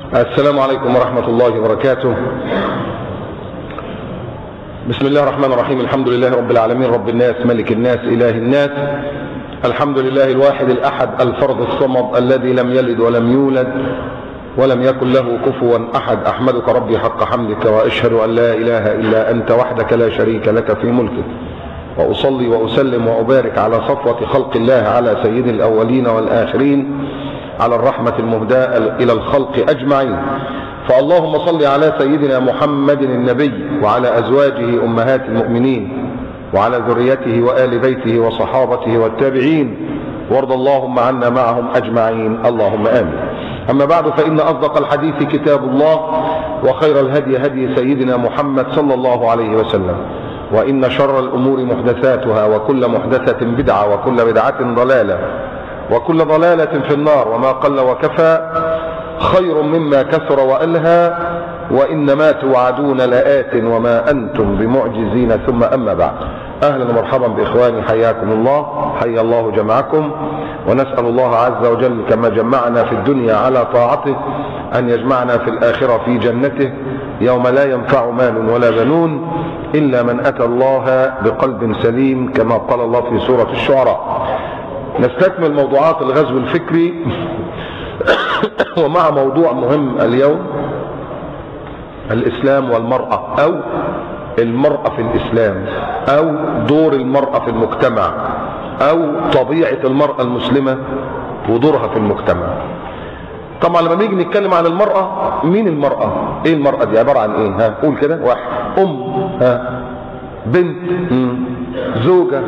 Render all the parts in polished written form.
السلام عليكم ورحمة الله وبركاته. بسم الله الرحمن الرحيم. الحمد لله رب العالمين، رب الناس، ملك الناس، إله الناس. الحمد لله الواحد الأحد الفرد الصمد الذي لم يلد ولم يولد ولم يكن له كفوا أحد. أحمدك ربي حق حمدك، وأشهد أن لا إله إلا أنت وحدك لا شريك لك في ملكك، وأصلي وأسلم وأبارك على صفوة خلق الله، على سيد الأولين والآخرين، على الرحمة المهداة إلى الخلق أجمعين. فاللهم صل على سيدنا محمد النبي، وعلى أزواجه أمهات المؤمنين، وعلى ذريته وآل بيته وصحابته والتابعين، وارض اللهم عنا معهم أجمعين، اللهم آمين. أما بعد، فإن أصدق الحديث كتاب الله، وخير الهدي هدي سيدنا محمد صلى الله عليه وسلم، وإن شر الأمور محدثاتها، وكل محدثة بدعة، وكل بدعة ضلالة، وكل ضلالة في النار. وما قل وكفى خير مما كثر وألهى، وإنما توعدون لآت وما أنتم بمعجزين. ثم أما بعد، أهلا ومرحبا بإخواني، حياكم الله، حيا الله جمعكم. ونسأل الله عز وجل كما جمعنا في الدنيا على طاعته أن يجمعنا في الآخرة في جنته، يوم لا ينفع مال ولا بنون إلا من أتى الله بقلب سليم، كما قال الله في سورة الشعراء. نستكمل موضوعات الغزو الفكري ومع موضوع مهم اليوم، الإسلام والمرأة، أو المرأة في الإسلام، أو دور المرأة في المجتمع، أو طبيعة المرأة المسلمة ودورها في المجتمع. طبعا لما نيجي نتكلم عن المرأة، مين المرأة؟ ايه المرأة دي؟ عبارة عن ايه؟ ها قول كده. واحد، بنت، زوجة،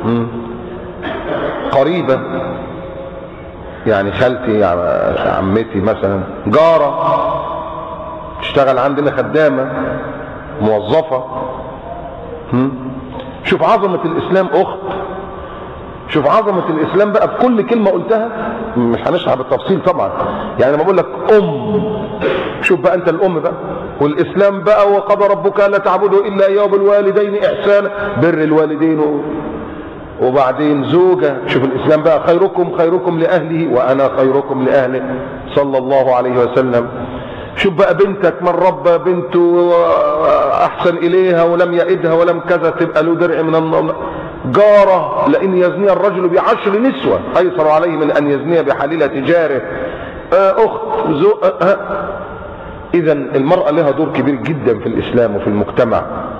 قريبة يعني خالتي، عمتي مثلا، جارة، تشتغل عندنا، خدامة، موظفة. شوف عظمة الإسلام أخت، شوف عظمة الإسلام بقى بكل كلمة قلتها، مش هنشرح بالتفصيل طبعا. يعني لما بقول لك شوف بقى أنت الأم بقى، والإسلام بقى، وقضى ربك ألا تعبدوا إلا إياه بالوالدين إحسانا، بر الوالدين، وبعدين زوجة. شوف الإسلام بقى، خيركم لأهله وأنا خيركم لأهله، صلى الله عليه وسلم. شوف بقى بنتك، من ربى بنته أحسن إليها ولم يئدها ولم كذا، تبقى له درع من النار. جارة، لأن يزني الرجل ب10 نسوة أيسر عليه من أن يزني بحليلة جاره. أخت، إذا المرأة لها دور كبير جدا في الإسلام وفي المجتمع.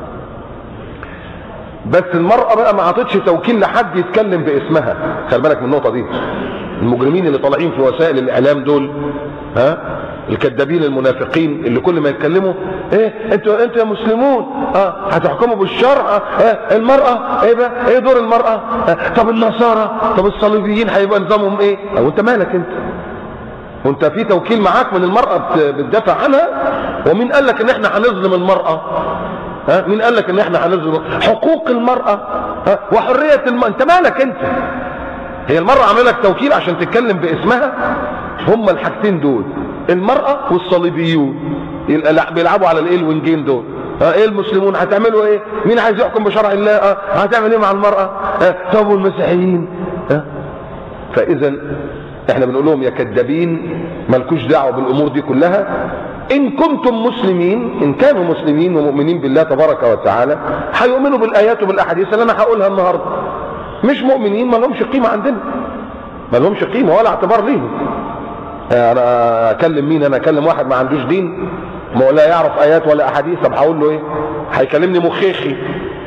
بس المرأة بقى ما عطتش توكيل لحد يتكلم باسمها. خلي بالك من النقطة دي. المجرمين اللي طالعين في وسائل الإعلام دول، الكذابين المنافقين اللي كل ما يتكلموا انتوا يا مسلمون هتحكموا بالشرع، المرأة ايه بقى، ايه دور المرأة، طب النصارى، طب الصليبيين هيبقى نظامهم ايه؟ وانت مالك انت؟ وانت في توكيل معاك من المرأة بتدافع عنها؟ ومين قال لك ان احنا هنظلم المرأة؟ مين قال لك ان احنا هنظلم حقوق المرأة وحرية المرأة؟ انت مالك انت؟ هي المرأة عامله لك توكيل عشان تتكلم باسمها؟ هما الحاجتين دول، المرأة والصليبيون، بيلعبوا على الايه الوينجين دول. ايه المسلمون هتعملوا ايه؟ مين عايز يحكم بشرع الله؟ هتعمل ايه مع المرأة؟ طب والمسيحيين؟ فاذا احنا بنقول لهم يا كذابين، مالكوش دعوه بالامور دي كلها. ان كنتم مسلمين، ان كانوا مسلمين ومؤمنين بالله تبارك وتعالى، هيؤمنوا بالايات وبالاحاديث اللي انا هقولها النهارده. مش مؤمنين، ما لهمش قيمه عندنا، ما لهمش قيمه ولا اعتبار ليهم. انا اكلم مين؟ انا اكلم واحد ما عندوش دين، ما لا يعرف ايات ولا احاديث، طب هقول له ايه؟ هيكلمني مخيخي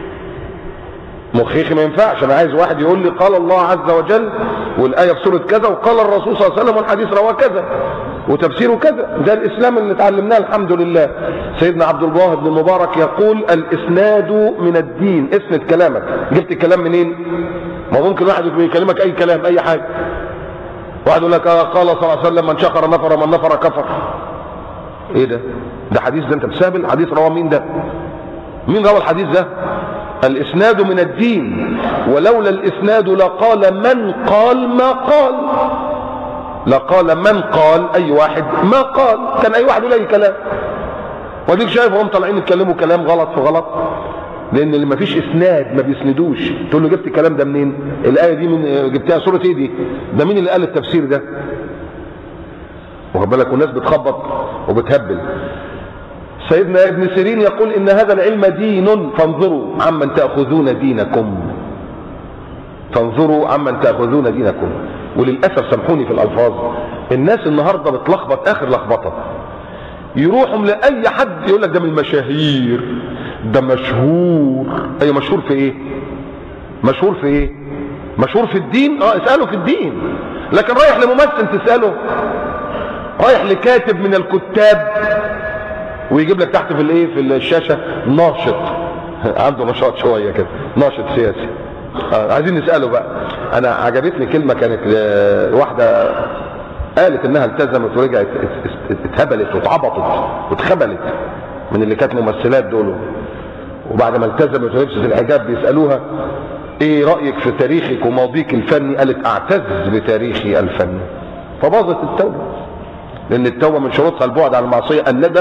ما ينفعش. انا عايز واحد يقول لي قال الله عز وجل، والايه في سوره كذا، وقال الرسول صلى الله عليه وسلم، والحديث رواه كذا، وتفسيره كذا. ده الاسلام اللي اتعلمناه الحمد لله. سيدنا عبد الله بن المبارك يقول الاسناد من الدين. اسند كلامك. جبت الكلام منين؟ ما ممكن واحد يكلمك اي كلام، اي حاجه. واحد يقول لك قال صلى الله عليه وسلم من شكر نفر من نفر كفر. ايه ده؟ ده حديث؟ ده انت بتسابل حديث رواه مين ده؟ مين روى الحديث ده؟ الاسناد من الدين، ولولا الاسناد لقال من قال ما قال، لقال من قال، اي واحد ما قال، كان اي واحد يقول اي كلام. وديك شايف هم طالعين يتكلموا كلام غلط في غلط، لان اللي ما فيش اسناد ما بيسندوش. تقول له جبت الكلام ده منين؟ الايه دي من جبتها سوره ايه دي؟ ده مين اللي قال التفسير ده؟ واخد بالك، والناس بتخبط وبتهبل. سيدنا ابن سيرين يقول ان هذا العلم دين فانظروا عمن تأخذون دينكم، فانظروا عمن تأخذون دينكم. وللأسف سامحوني في الألفاظ، الناس النهاردة بتلخبط آخر لخبطة، يروحوا لأي حد يقول لك ده من المشاهير، ده مشهور. أيوة مشهور في إيه؟ مشهور في إيه؟ مشهور في الدين؟ اسأله في الدين. لكن رايح لممثل تسأله، رايح لكاتب من الكتاب ويجيب لك تحت في الايه في الشاشة ناشط، عنده نشاط شوية كده، ناشط سياسي. عايزين نسأله بقى. انا عجبتني كلمة كانت واحدة قالت انها التزمت ورجعت اتهبلت واتعبطت واتخبلت من اللي كانت ممثلات دول، وبعد ما التزمت ولبست الحجاب بيسألوها ايه رأيك في تاريخك وماضيك الفني؟ قالت اعتز بتاريخي الفني. فباظت التوبة، لان التوبة من شروطها البعد عن المعصية،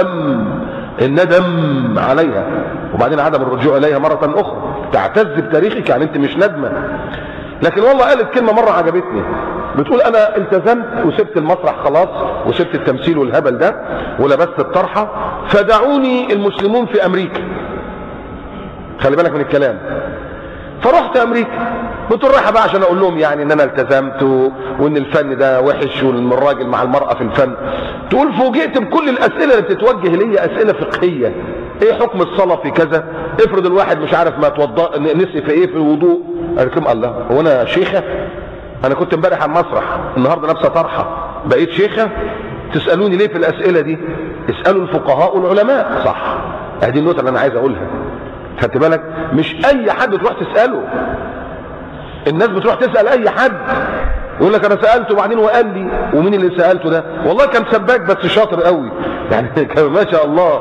الندم عليها، وبعدين عدم الرجوع اليها مرة اخرى. تعتز بتاريخك يعني انت مش ندمة. لكن والله قالت كلمة مرة عجبتني، بتقول انا التزمت وسبت المسرح خلاص، وسبت التمثيل والهبل ده، ولبست الطرحة، فدعوني المسلمون في امريكا. خلي بالك من الكلام. فرحت امريكا، بتقول رايحه بقى عشان اقول لهم يعني ان انا التزمت وان الفن ده وحش وان الراجل مع المرأة في الفن. تقول فوجئت بكل الاسئله اللي بتتوجه لي، اسئله فقهيه. ايه حكم الصلاه في كذا؟ افرض الواحد مش عارف ما توضأ نسي في ايه في الوضوء. قالت لهم الله، هو انا شيخه؟ انا كنت امبارح على المسرح، النهارده لابسه طرحه، بقيت شيخه؟ تسالوني ليه في الاسئله دي؟ اسالوا الفقهاء والعلماء. صح، ادي النقطه اللي انا عايز اقولها. خدت بالك؟ مش اي حد تروح تساله. الناس بتروح تسال اي حد، يقول لك انا سالته وبعدين وقال لي. ومين اللي سالته ده؟ والله كان سباك بس شاطر قوي يعني ما شاء الله.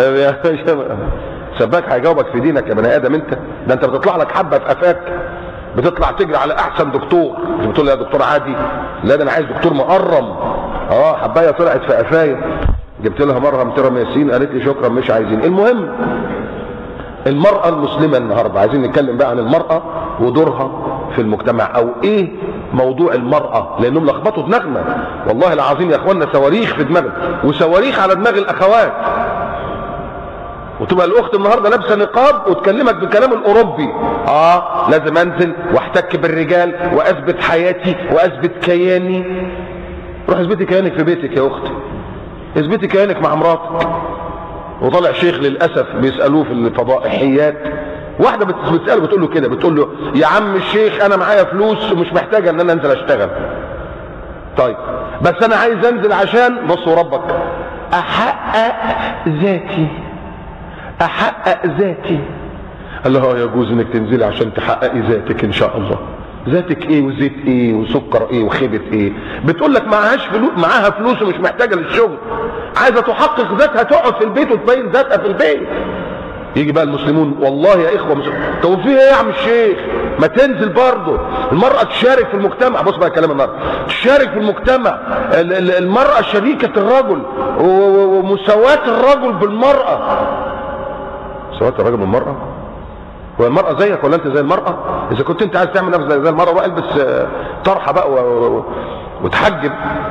سباك هيجاوبك في دينك يا بني ادم انت؟ ده انت بتطلع لك حبه في قفاك، بتطلع تجري على احسن دكتور. بتقول لي يا دكتور عادي؟ لا ده انا عايز دكتور مقرم. حبايه طلعت في قفايا، جبت لها مرهم تيراميسين، قالت لي شكرا مش عايزين. المهم المرأة المسلمة النهاردة، عايزين نتكلم بقى عن المرأة ودورها في المجتمع، او ايه موضوع المرأة، لانهم لخبطوا دماغنا والله العظيم يا اخوانا، صواريخ في دماغنا وصواريخ على دماغ الاخوات. وتبقى الاخت النهارده لابسه نقاب وتكلمك بالكلام الاوروبي، لازم انزل واحتك بالرجال واثبت حياتي واثبت كياني. روح اثبتي كيانك في بيتك يا اختي، اثبتي كيانك مع مراتك. وطلع شيخ للاسف بيسالوه في الفضائحيات، واحده بتساله بتقول له كده، بتقول له يا عم الشيخ انا معايا فلوس ومش محتاجه ان انا انزل اشتغل. طيب بس انا عايز انزل عشان بصوا ربك احقق ذاتي، احقق ذاتي. قال له يجوز انك تنزلي عشان تحققي ذاتك ان شاء الله. ذاتك ايه وزيت ايه وسكر ايه وخيبه ايه؟ بتقول لك معهاش فلوس، معاها فلوس ومش محتاجه للشغل، عايزه تحقق ذاتها، تقعد في البيت وتبين ذاتها في البيت. يجي بقى المسلمون والله يا اخوه طب في ايه يا عم الشيخ؟ ما تنزل برضه المراه تشارك في المجتمع. بص بقى كلام النهارده، تشارك في المجتمع، المراه شريكه الرجل، ومساواه الرجل بالمراه. مساواه الرجل بالمراه؟ هو المرأة زيك ولا انت زي المرأة؟ اذا كنت انت عايز تعمل نفسك زي المرأة بقى البس طرحة بقى وتحجب.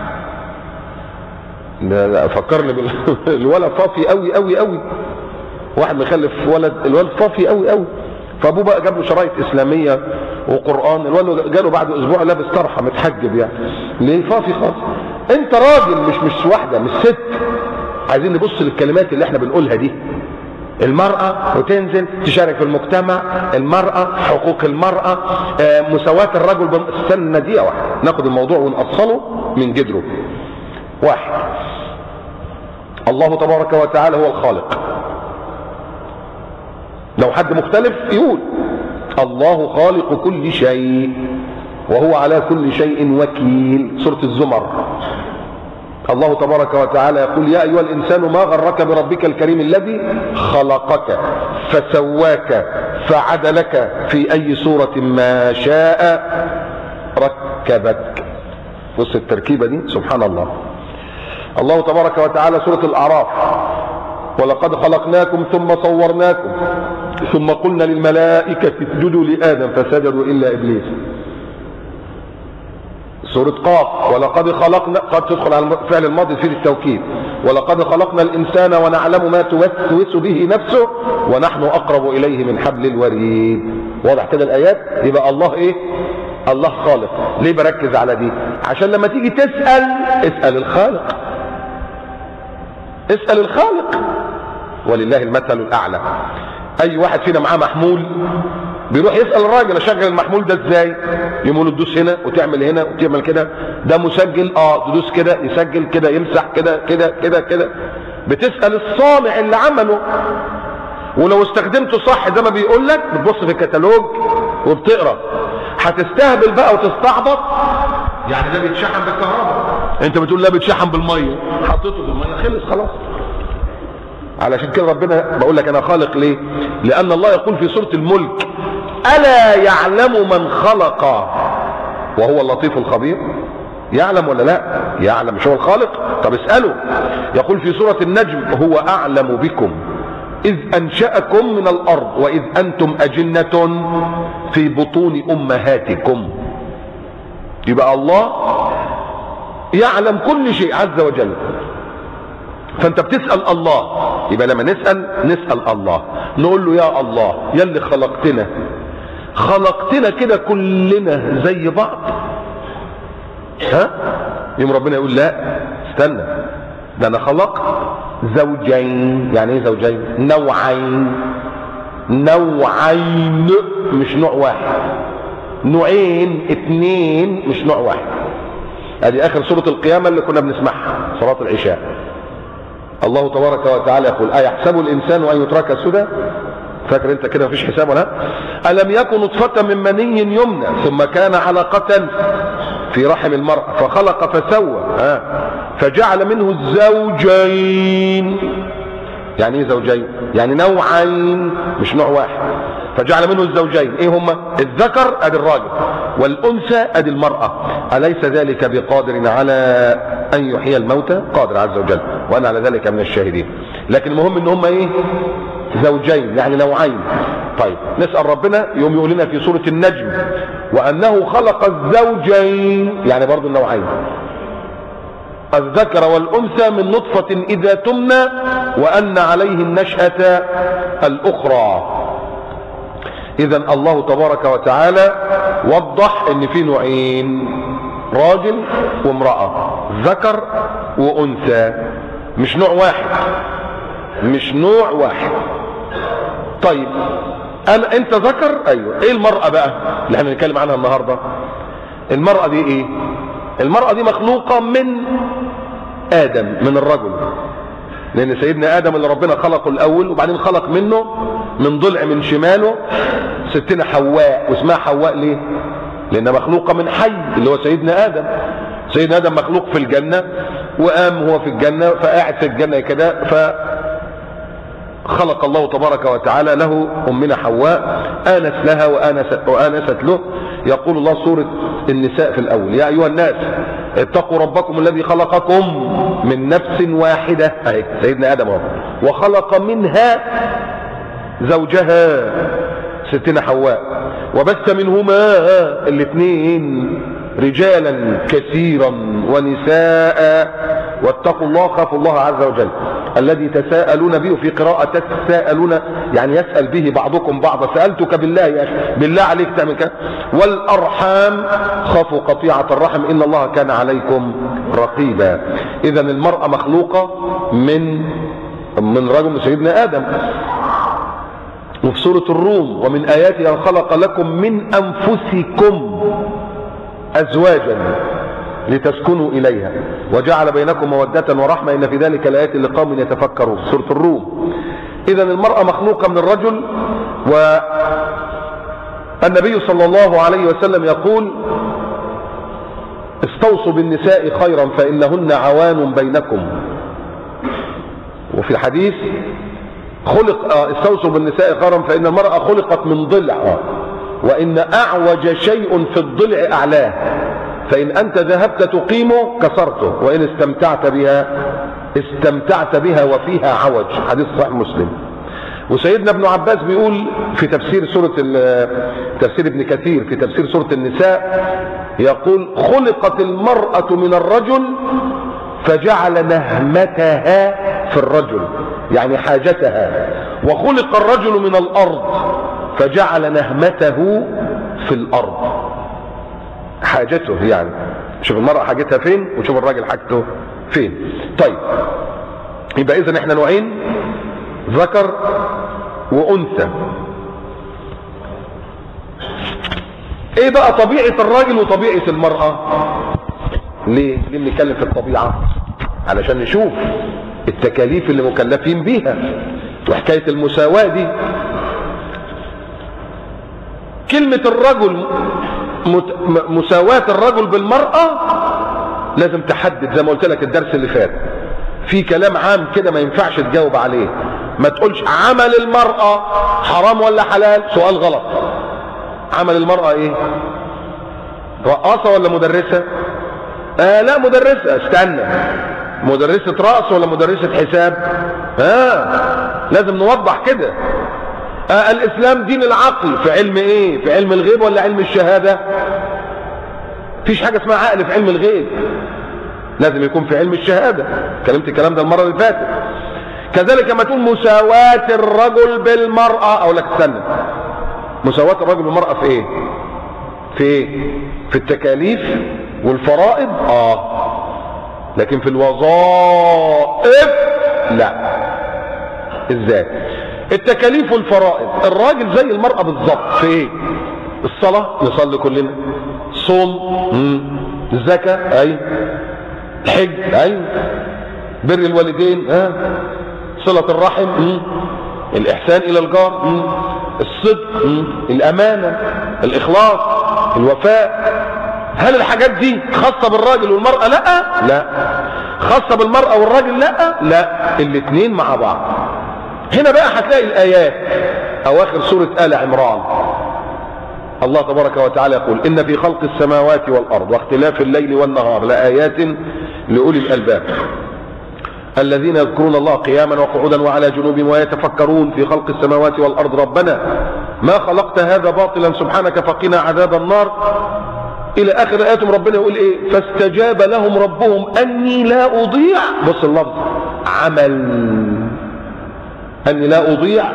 لا فكرني بالولد فافي قوي قوي قوي، واحد مخلف ولد، الولد فافي قوي قوي، فابوه بقى جاب له شرايط اسلامية وقرآن، الولد جاله بعد اسبوع لابس طرحة متحجب. يعني ليه؟ فافي خالص. انت راجل مش واحدة، مش ست. عايزين نبص للكلمات اللي احنا بنقولها دي. المرأة وتنزل تشارك في المجتمع، المرأة، حقوق المرأة، مساواة الرجل. استنى دقيقة واحدة ناخد الموضوع ونأصله من جدره. واحد، الله تبارك وتعالى هو الخالق. لو حد مختلف يقول الله خالق كل شيء وهو على كل شيء وكيل. سورة الزمر الله تبارك وتعالى يقول يا أيها الإنسان ما غرك بربك الكريم الذي خلقك فسواك فعدلك في أي صورة ما شاء ركبك. بص التركيبة دي سبحان الله. الله تبارك وتعالى سورة الأعراف ولقد خلقناكم ثم صورناكم ثم قلنا للملائكة اسجدوا لآدم فسجدوا إلا إبليس. سورة قاف، ولقد خلقنا، قد تدخل على فعل الماضي في التوكيد، ولقد خلقنا الإنسان ونعلم ما توسوس به نفسه ونحن أقرب إليه من حبل الوريد. واضح كده الآيات؟ يبقى الله إيه؟ الله خالق. ليه بركز على دي؟ عشان لما تيجي تسأل اسأل الخالق، اسأل الخالق، ولله المثل الأعلى. أي واحد فينا معاه محمول بيروح يسأل الراجل اشغل المحمول ده ازاي؟ يقول له تدوس هنا وتعمل هنا وتعمل كده، ده مسجل، تدوس كده يسجل كده، يمسح كده كده كده كده. بتسأل الصانع اللي عمله، ولو استخدمته صح زي ما بيقول لك بتبص في الكتالوج وبتقرا. هتستهبل بقى وتستعبط، يعني ده بيتشحن بالكهرباء، انت بتقول لا بيتشحن بالميه، حطيته بالميه خلص خلاص. علشان كده ربنا بقول لك انا خالق ليه؟ لان الله يقول في سورة الملك: ألا يعلم من خلق وهو اللطيف الخبير؟ يعلم ولا لا؟ يعلم، مش هو الخالق؟ طب اسأله. يقول في سورة النجم: هو أعلم بكم إذ أنشأكم من الأرض وإذ أنتم أجنة في بطون أمهاتكم. يبقى الله يعلم كل شيء عز وجل. فانت بتسأل الله، يبقى لما نسأل الله نقول له: يا الله يا اللي خلقتنا كده كلنا زي بعض، يوم ربنا يقول: لا استنى، ده انا خلقت زوجين. يعني ايه زوجين؟ نوعين مش نوع واحد، نوعين اتنين مش نوع واحد. ادي اخر سورة القيامة اللي كنا بنسمعها صلاة العشاء. الله تبارك وتعالى يقول: أيحسب الإنسان أن يترك سدى؟ فاكر انت كده مفيش حساب ولا؟ ألم يكن نطفة من مني يمنى ثم كان علقة في رحم المرأة فخلق فسوى فجعل منه الزوجين. يعني ايه زوجين؟ يعني نوعين مش نوع واحد. فجعل منه الزوجين، ايه هما؟ الذكر ادي الراجل والانثى ادي المرأة. أليس ذلك بقادر على ان يحيي الموتى؟ قادر عز وجل، وانا على ذلك من الشاهدين. لكن المهم ان هما ايه؟ زوجين، يعني نوعين. طيب نسأل ربنا يوم يقول لنا في سورة النجم: وانه خلق الزوجين، يعني برضو النوعين، الذكر والأنثى من نطفة إذا تمنى وأن عليه النشأة الأخرى. إذا الله تبارك وتعالى وضح إن في نوعين، راجل وامرأة، ذكر وأنثى، مش نوع واحد، مش نوع واحد. طيب أنت ذكر، أيوة. إيه المرأة بقى اللي احنا بنتكلم عنها النهاردة؟ المرأة دي إيه؟ المرأة دي مخلوقة من آدم، من الرجل، لأن سيدنا آدم اللي ربنا خلقه الأول وبعدين خلق منه من ضلع من شماله ستنا حواء. واسمها حواء ليه؟ لأنها مخلوقة من حي اللي هو سيدنا آدم. سيدنا آدم مخلوق في الجنة، وقام هو في الجنة، فقاعد في الجنة كده، فخلق الله تبارك وتعالى له أمنا حواء، آنس لها وآنست له. يقول الله سورة النساء في الأول: يا أيها الناس اتقوا ربكم الذي خلقكم من نفس واحدة، أهي سيدنا آدم هو، وخلق منها زوجها ستنا حواء، وبث منهما الاثنين رجالا كثيرا ونساء، واتقوا الله، خافوا الله عز وجل الذي تساءلون به، في قراءة تساءلون يعني يسأل به بعضكم بعضا. سألتك بالله يا أخي، بالله عليك تعمل كده. والأرحام، خافوا قطيعة الرحم، إن الله كان عليكم رقيبا. إذا المرأة مخلوقة من رجل سيدنا آدم. وفي سورة الروم: ومن آياته أن خلق لكم من أنفسكم أزواجا لتسكنوا إليها وجعل بينكم مودة ورحمة إن في ذلك لآيات لقوم يتفكرون. سورة الروم. إذا المرأة مخلوقة من الرجل. والنبي صلى الله عليه وسلم يقول: استوصوا بالنساء خيرا فإنهن عوان بينكم. وفي الحديث: استوصوا بالنساء خيرا فإن المرأة خلقت من ضلع، وإن أعوج شيء في الضلع أعلاه، فإن أنت ذهبت تقيمه كسرته، وإن استمتعت بها وفيها عوج. حديث صحيح مسلم. وسيدنا ابن عباس بيقول في تفسير تفسير ابن كثير في تفسير سورة النساء، يقول خلقت المرأة من الرجل فجعل نهمتها في الرجل، يعني حاجتها، وخلق الرجل من الأرض فجعل نهمته في الأرض، حاجته يعني. شوف المرأة حاجتها فين وشوف الراجل حاجته فين. طيب يبقى إذن احنا نوعين، ذكر وأنثى. ايه بقى طبيعة الراجل وطبيعة المرأة؟ ليه بنتكلم في الطبيعة؟ علشان نشوف التكاليف اللي مكلفين بيها وحكاية المساواة دي. كلمة الرجل مساواة الرجل بالمرأة لازم تحدد، زي ما قلت لك الدرس اللي فات، في كلام عام كده ما ينفعش تجاوب عليه. ما تقولش عمل المرأة حرام ولا حلال، سؤال غلط. عمل المرأة ايه؟ رقاصة ولا مدرسة؟ لا مدرسة. استنى، مدرسة رأس ولا مدرسة حساب؟ لازم نوضح كده. الاسلام دين العقل، في علم ايه؟ في علم الغيب ولا علم الشهادة؟ مفيش حاجة اسمها عقل في علم الغيب، لازم يكون في علم الشهادة. كلمت الكلام ده المرة اللي فاتت. كذلك لما تقول مساواة الرجل بالمرأة، اقول لك استنى، مساواة الرجل بالمرأة في ايه؟ في ايه؟ في التكاليف والفرائض لكن في الوظائف لا. ازاي؟ التكاليف والفرائض الراجل زي المرأة بالظبط في ايه؟ الصلاة نصلي كلنا، الصوم، الزكاة، اي الحج، اي بر الوالدين، صلة الرحم، الإحسان إلى الجار، الصدق، الأمانة، الإخلاص، الوفاء. هل الحاجات دي خاصة بالراجل والمرأة؟ لا. خاصة بالمرأة والراجل؟ لا. الاثنين مع بعض. هنا بقى هتلاقي الآيات أواخر سورة آل عمران، الله تبارك وتعالى يقول إن في خلق السماوات والأرض واختلاف الليل والنهار لآيات لأولي الألباب الذين يذكرون الله قياما وقعودا وعلى جنوبهم ويتفكرون في خلق السماوات والأرض ربنا ما خلقت هذا باطلا سبحانك فقنا عذاب النار إلى آخر آياتهم. ربنا يقول إيه؟ فاستجاب لهم ربهم أني لا أضيع، بص اللفظ، أني لا أضيع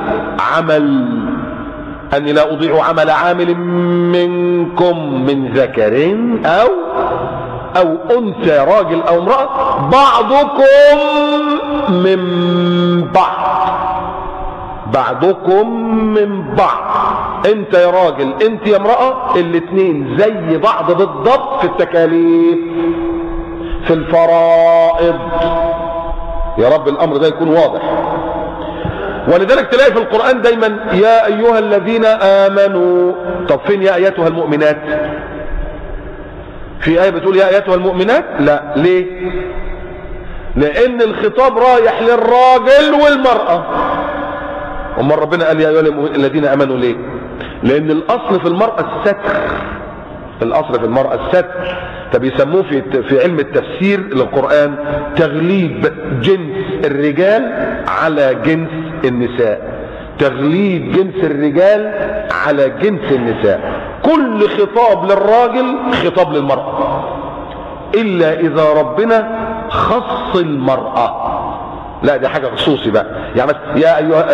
أني لا أضيع عمل عامل منكم من ذكر أو أنثى، راجل أو امرأة، بعضكم من بعض. انت يا راجل انت يا امرأة، الاثنين زي بعض بالضبط في التكاليف، في الفرائض. يا رب الامر ده يكون واضح. ولذلك تلاقي في القرآن دايما يا ايها الذين امنوا. طب فين يا ايتها المؤمنات؟ في آية بتقول يا ايتها المؤمنات؟ لا. ليه؟ لان الخطاب رايح للراجل والمرأة. امال ربنا قال يا ايها الذين امنوا ليه؟ لان الاصل في المرأة الستر. الاصل في المرأة الستر. فبيسموه في علم التفسير للقرآن تغليب جنس الرجال على جنس النساء. تغليب جنس الرجال على جنس النساء. كل خطاب للراجل خطاب للمرأة، الا اذا ربنا خص المرأة. لا دي حاجة خصوصي بقى. يعني يا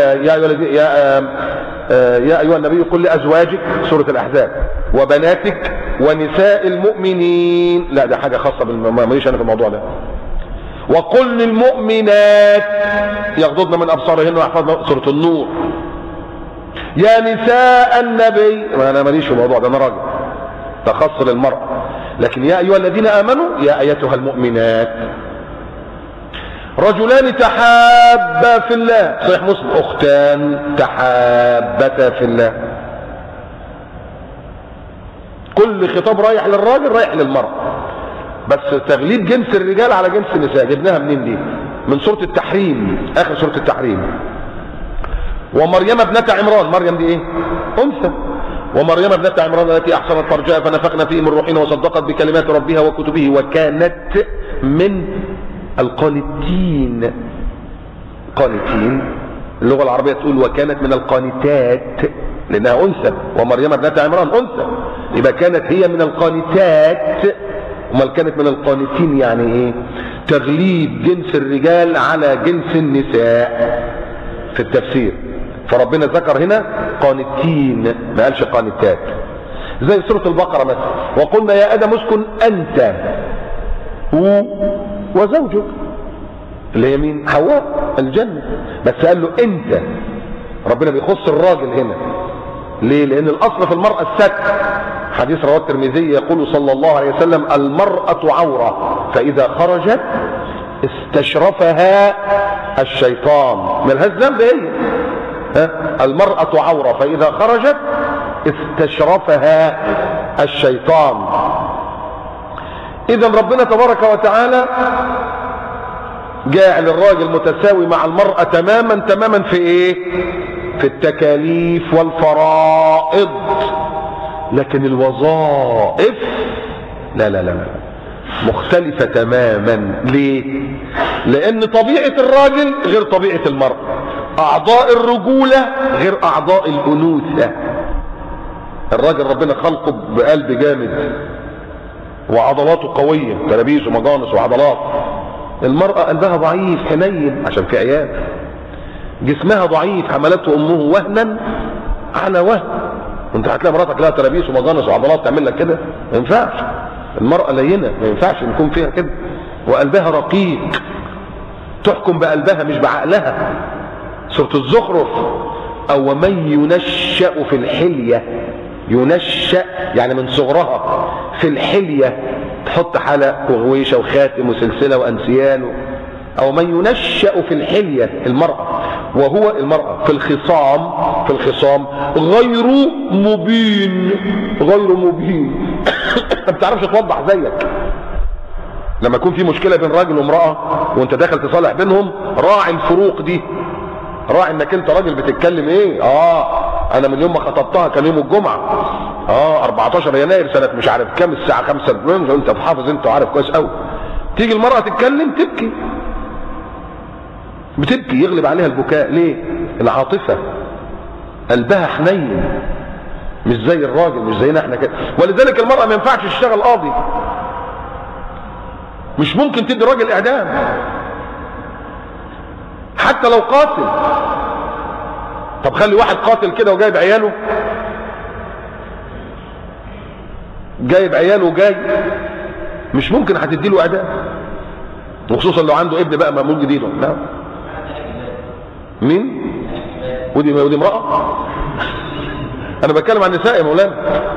ايها النبي قل لازواجك، سورة الاحزاب، وبناتك ونساء المؤمنين. لا ده حاجة خاصة ماليش انا في الموضوع ده. وقل للمؤمنات يغضضن من ابصارهن ويحفظن، سورة النور. يا نساء النبي، انا ماليش في الموضوع ده، انا راجل، ده خاص للمرأة. لكن يا ايها الذين امنوا يا ايتها المؤمنات. رجلان تحابا في الله، صحيح مسلم، اختان تحابتا في الله. كل خطاب رايح للراجل رايح للمرأة، بس تغليب جنس الرجال على جنس النساء. جبناها منين دي؟ من سورة التحريم، اخر سورة التحريم. ومريم ابنة عمران، مريم دي ايه؟ انثى. ومريم ابنة عمران التي احصنت فرجها فنفخنا فيه من روحنا وصدقت بكلمات ربها وكتبه وكانت من القانتين. قانتين اللغة العربية تقول وكانت من القانتات لأنها أنثى، ومريم ابنة عمران أنثى، يبقى كانت هي من القانتات. امال كانت من القانتين يعني ايه؟ تغليب جنس الرجال على جنس النساء في التفسير. فربنا ذكر هنا قانتين ما قالش قانتات، زي سورة البقرة مثلا وقلنا يا آدم اسكن أنت وزوجك اللي هي مين؟ حواء الجنة، بس قال له أنت. ربنا بيخص الراجل هنا ليه؟ لأن الأصل في المرأة الستر. حديث رواه الترمذي يقول صلى الله عليه وسلم المرأة عورة فإذا خرجت استشرفها الشيطان. ملهاش ذنب هي، المرأة عورة فإذا خرجت استشرفها الشيطان. إذا ربنا تبارك وتعالى جاعل الراجل متساوي مع المرأة تماما في ايه؟ في التكاليف والفرائض، لكن الوظائف لا لا لا لا مختلفة تماما. ليه؟ لأن طبيعة الراجل غير طبيعة المرأة، أعضاء الرجولة غير أعضاء الأنوثة. الراجل ربنا خلقه بقلب جامد وعضلاته قوية، ترابيز ومجانس وعضلات. المرأة قلبها ضعيف حنين عشان في عيال، جسمها ضعيف حملته أمه وهنا على وهن. وانت هتلاقي مراتك لها ترابيز ومجانس وعضلات تعمل لك كده؟ ما ينفعش. المرأة لينة ما ينفعش نكون فيها كده، وقلبها رقيق، تحكم بقلبها مش بعقلها. سورة الزخرف أو ومن ينشأ في الحلية، ينشأ يعني من صغرها في الحلية، تحط حلق وغويشة وخاتم وسلسلة وأنسيال. أو من ينشأ في الحلية المرأة، وهو المرأة في الخصام غير مبين ما بتعرفش توضح زيك. لما يكون في مشكلة بين راجل وامرأة وانت داخل تصالح بينهم، راعي الفروق دي، راعي انك انت راجل بتتكلم ايه. انا من يوم ما خطبتها كان يوم الجمعة 14 يناير سنة مش عارف كام، الساعة 5 بالليل، وانت حافظ انت وعارف كويس قوي. تيجي المرأة تتكلم بتبكي يغلب عليها البكاء. ليه؟ العاطفة، قلبها حنين مش زي الراجل، مش زينا احنا كده. ولذلك المرأة ما ينفعش تشتغل قاضي، مش ممكن تدي راجل اعدام حتى لو قاتل. طب خلي واحد قاتل كده وجايب عياله، وجاي مش ممكن هتدي له اعدام، وخصوصا لو عنده ابن بقى مأمول جديد. لا مين؟ ودي امرأة. انا بتكلم عن النساء يا مولانا.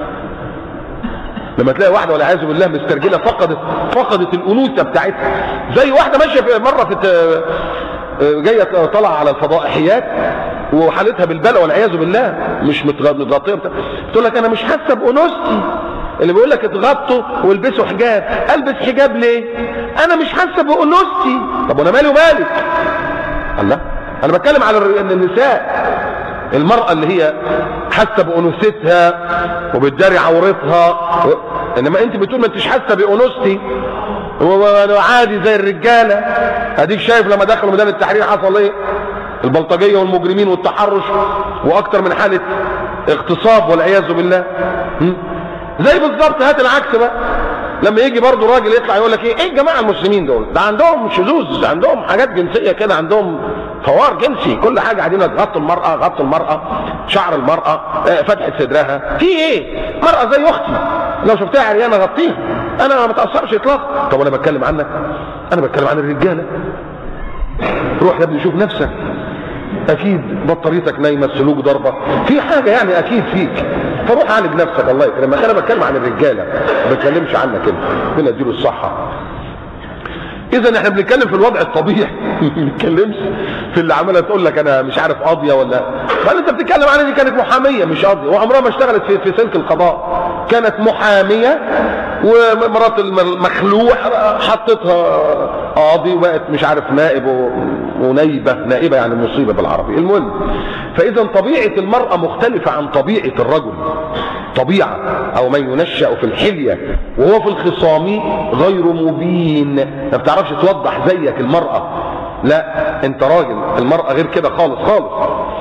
لما تلاقي واحده والعياذ بالله مسترجله فقدت الانوثه بتاعتها، زي واحده ماشيه في مره في جايه طالعه على الفضائحيات وحالتها بالبلاء والعياذ بالله، مش متغطيه تقول لك انا مش حاسه بانوثتي. اللي بيقول لك اتغطوا والبسوا حجاب، البس حجاب ليه؟ انا مش حاسه بانوثتي. طب وانا مالي ومالك؟ الله، انا بتكلم على النساء. المرأة اللي هي حاسة بأنوثتها وبتداري عورتها، انما انت بتقول ما انتش حاسة بأنوثتي وانا عادي زي الرجالة. اديك شايف لما دخلوا ميدان التحرير حصل ايه؟ البلطجية والمجرمين والتحرش واكتر من حالة اغتصاب والعياذ بالله. زي بالظبط. هات العكس بقى، لما يجي برضه راجل يطلع يقول لك ايه الجماعه المسلمين دول ده عندهم شذوذ، عندهم حاجات جنسيه كده، عندهم فوار جنسي، كل حاجه قاعدين غطوا المراه، شعر المراه، فتحه صدرها، في ايه؟ مرأة زي اختي لو شفتها عريانه غطيها، انا ما بتاثرش اطلاقا. طب انا بتكلم عنك، انا بتكلم عن الرجاله. روح يا ابني شوف نفسك، اكيد بطاريتك نايمه، السلوك ضربه، في حاجه يعني اكيد فيك، فروح عالج نفسك الله يكرمك. انا بتكلم عن الرجاله ما بتكلمش عنك انت، ربنا يديله الصحه. اذا احنا بنتكلم في الوضع الطبيعي ما بنتكلمش في اللي عماله تقول لك انا مش عارف قاضيه ولا، بل انت بتتكلم عن دي كانت محاميه مش قاضيه، وعمرها ما اشتغلت في سلك القضاء، كانت محاميه ومرات المخلوع حطتها قاضي وبقت مش عارف نائب نائبه يعني مصيبه بالعربي. المهم، فاذا طبيعه المراه مختلفه عن طبيعه الرجل. طبيعه او من ينشأ في الحليه وهو في الخصام غير مبين، ما بتعرفش توضح زيك المراه. لا انت راجل، المرأة غير كده خالص خالص.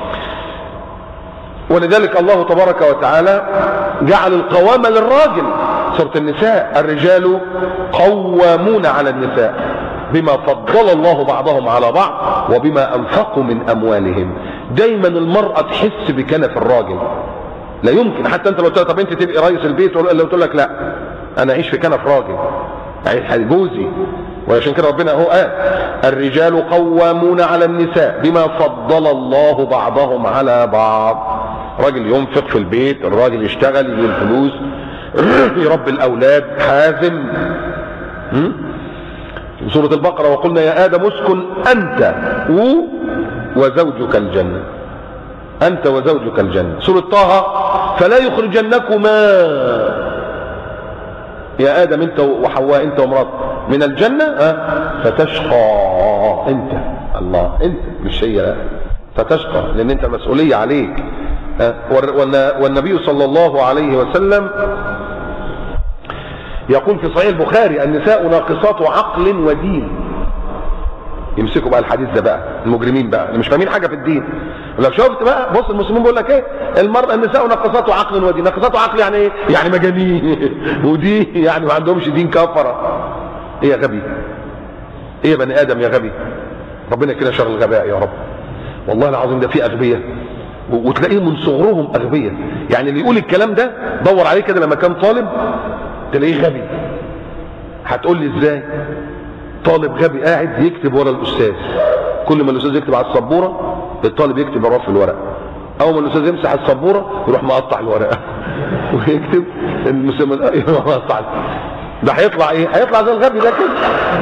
ولذلك الله تبارك وتعالى جعل القوامة للراجل. سورة النساء: الرجال قوامون على النساء بما فضل الله بعضهم على بعض وبما انفقوا من اموالهم. دايما المرأة تحس بكنف الراجل، لا يمكن. حتى انت لو قلت طب انت تبقي رئيس البيت، لو قلت لك لا انا اعيش في كنف راجل، اعيش جوزي. وعشان كده ربنا اهو قال: الرجال قوامون على النساء بما فضل الله بعضهم على بعض. راجل ينفق في البيت، الراجل يشتغل يجيب الفلوس، يربي الاولاد، حازم. سورة البقرة: وقلنا يا آدم اسكن أنت وزوجك الجنة، أنت وزوجك الجنة. سورة طه: فلا يخرجنكما يا آدم أنت وحواء، أنت ومراتك، من الجنة فتشقى. أنت الله، أنت مش هي، فتشقى، لأن أنت مسؤولية عليك. والنبي صلى الله عليه وسلم يقول في صحيح البخاري: النساء ناقصات عقل ودين. يمسكوا بقى الحديث ده بقى المجرمين بقى اللي مش فاهمين حاجه في الدين. لو شفت بقى، بص المسلمين بيقول لك ايه؟ المرأة النساء ناقصات عقل ودين. ناقصات عقل يعني ايه؟ يعني مجانين ودي يعني ما عندهمش دين، كفره. ايه يا غبي؟ ايه يا بني ادم يا غبي؟ ربنا كده شر الغباء يا رب. والله العظيم ده في اغبياء، وتلاقيه من صغرهم اغبياء. يعني اللي يقول الكلام ده دور عليه كده لما كان طالب تلاقيه غبي. هتقول لي ازاي؟ طالب غبي قاعد يكتب ورا الاستاذ، كل ما الاستاذ يكتب على السبوره الطالب يكتب وراه في الورق. اول ما الاستاذ يمسح السبوره يروح مقطع الورقه ويكتب يروح مقطع. ده هيطلع ايه؟ هيطلع زي الغبي ده كده.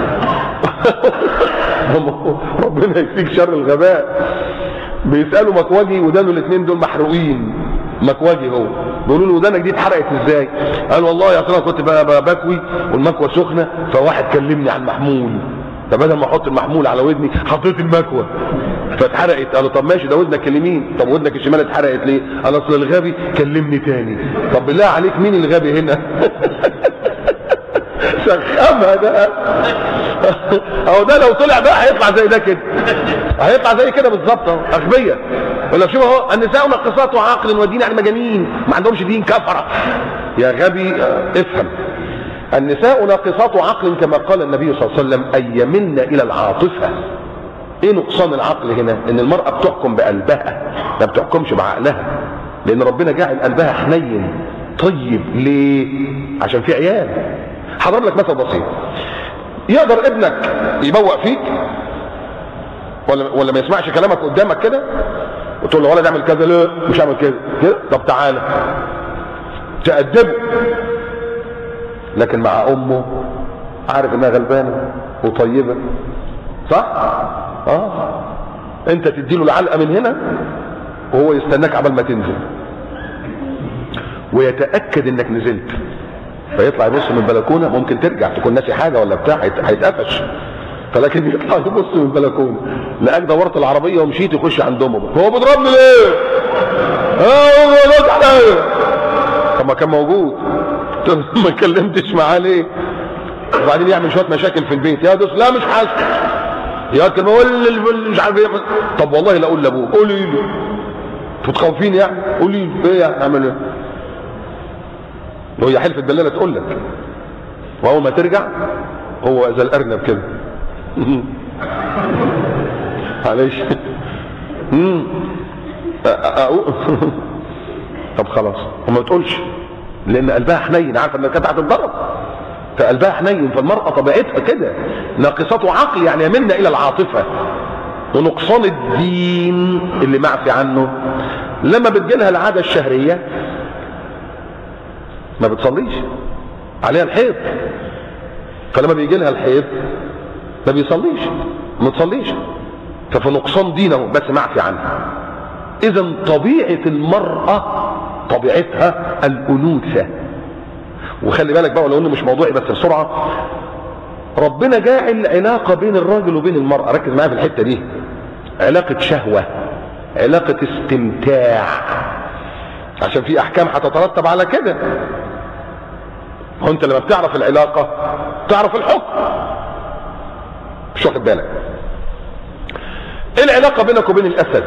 ربنا يكفيك شر الغباء. بيسالوا مكواجي ودانه الاثنين دول محروقين. مكواجي هو بيقولوا له: ودانك دي اتحرقت ازاي؟ قال: والله يا اصل انا كنت بكوي والمكوه سخنه، فواحد كلمني على المحمول، فبدل ما احط المحمول على ودني حطيت المكوه فاتحرقت. قالوا: طب ماشي، ده ودنك اليمين، طب ودنك الشمال اتحرقت ليه؟ قال: اصل الغبي كلمني تاني. طب بالله عليك مين الغبي هنا؟ سخامها ده. اهو ده لو طلع بقى هيطلع زي ده كده، هيطلع زي كده بالظبط اهو، اغبياء. ولا شوف اهو: النساء ناقصات عقل ودين، يعني مجانين ما عندهمش دين، كفره. يا غبي افهم. النساء ناقصات عقل كما قال النبي صلى الله عليه وسلم: أن يملن الى العاطفه. ايه نقصان العقل هنا؟ ان المرأة بتحكم بقلبها ما بتحكمش بعقلها، لان ربنا جعل قلبها حنين طيب. ليه؟ عشان في عيال. هضرب لك مثل بسيط. يقدر ابنك يبوق فيك ولا ما يسمعش كلامك قدامك كده وتقول له: ولد اعمل كذا؟ لا مش هعمل كده. كده طب تعالى تأدبه. لكن مع امه عارف انها غلبانه وطيبه، صح؟ انت تديله العلقه من هنا وهو يستناك عبال ما تنزل ويتاكد انك نزلت، فيطلع يبص من البلكونه. ممكن ترجع تكون ناسي حاجه ولا بتاع، هيتقفش. فلكن يطلع يبص من البلكونه، لقاك دورت العربيه ومشيت، يخش عند امه: هو بيضربني ليه؟ طب ما كان موجود، ما اتكلمتش معاه ليه؟ وبعدين يعمل شويه مشاكل في البيت. يا دوس لا مش حاسس، يا كلمه قول مش عارف ايه. طب والله لا اقول لابوك، قولي له. انتوا تخوفيني يعني؟ قولي له ايه يعني؟ اعمل ايه؟ وهي حلفت بالله تقول لك، واول ما ترجع هو زي الارنب كده. معلش. طب خلاص وما بتقولش، لان قلبها حنين، عارفه انها كانت هتتضرب، فقلبها حنين. فالمرأة طبيعتها كده ناقصة عقل، يعني يملنا الى العاطفة. ونقصان الدين اللي معفي عنه، لما بتجيلها العادة الشهرية ما بتصليش، عليها الحيض، فلما بيجي لها الحيض ما بيصليش، ما تصليش، ففي نقصان دينه بس معفي عنها. اذا طبيعة المرأة طبيعتها الأنوثة. وخلي بالك بقى، ولو انه مش موضوعي بس بسرعة، ربنا جاعل علاقة بين الراجل وبين المرأة، ركز معايا في الحتة دي، علاقة شهوة، علاقة استمتاع، عشان في احكام هتترتب على كده. هو انت لما بتعرف العلاقة تعرف الحكم، مش واخد بالك؟ ايه العلاقة بينك وبين الاسد؟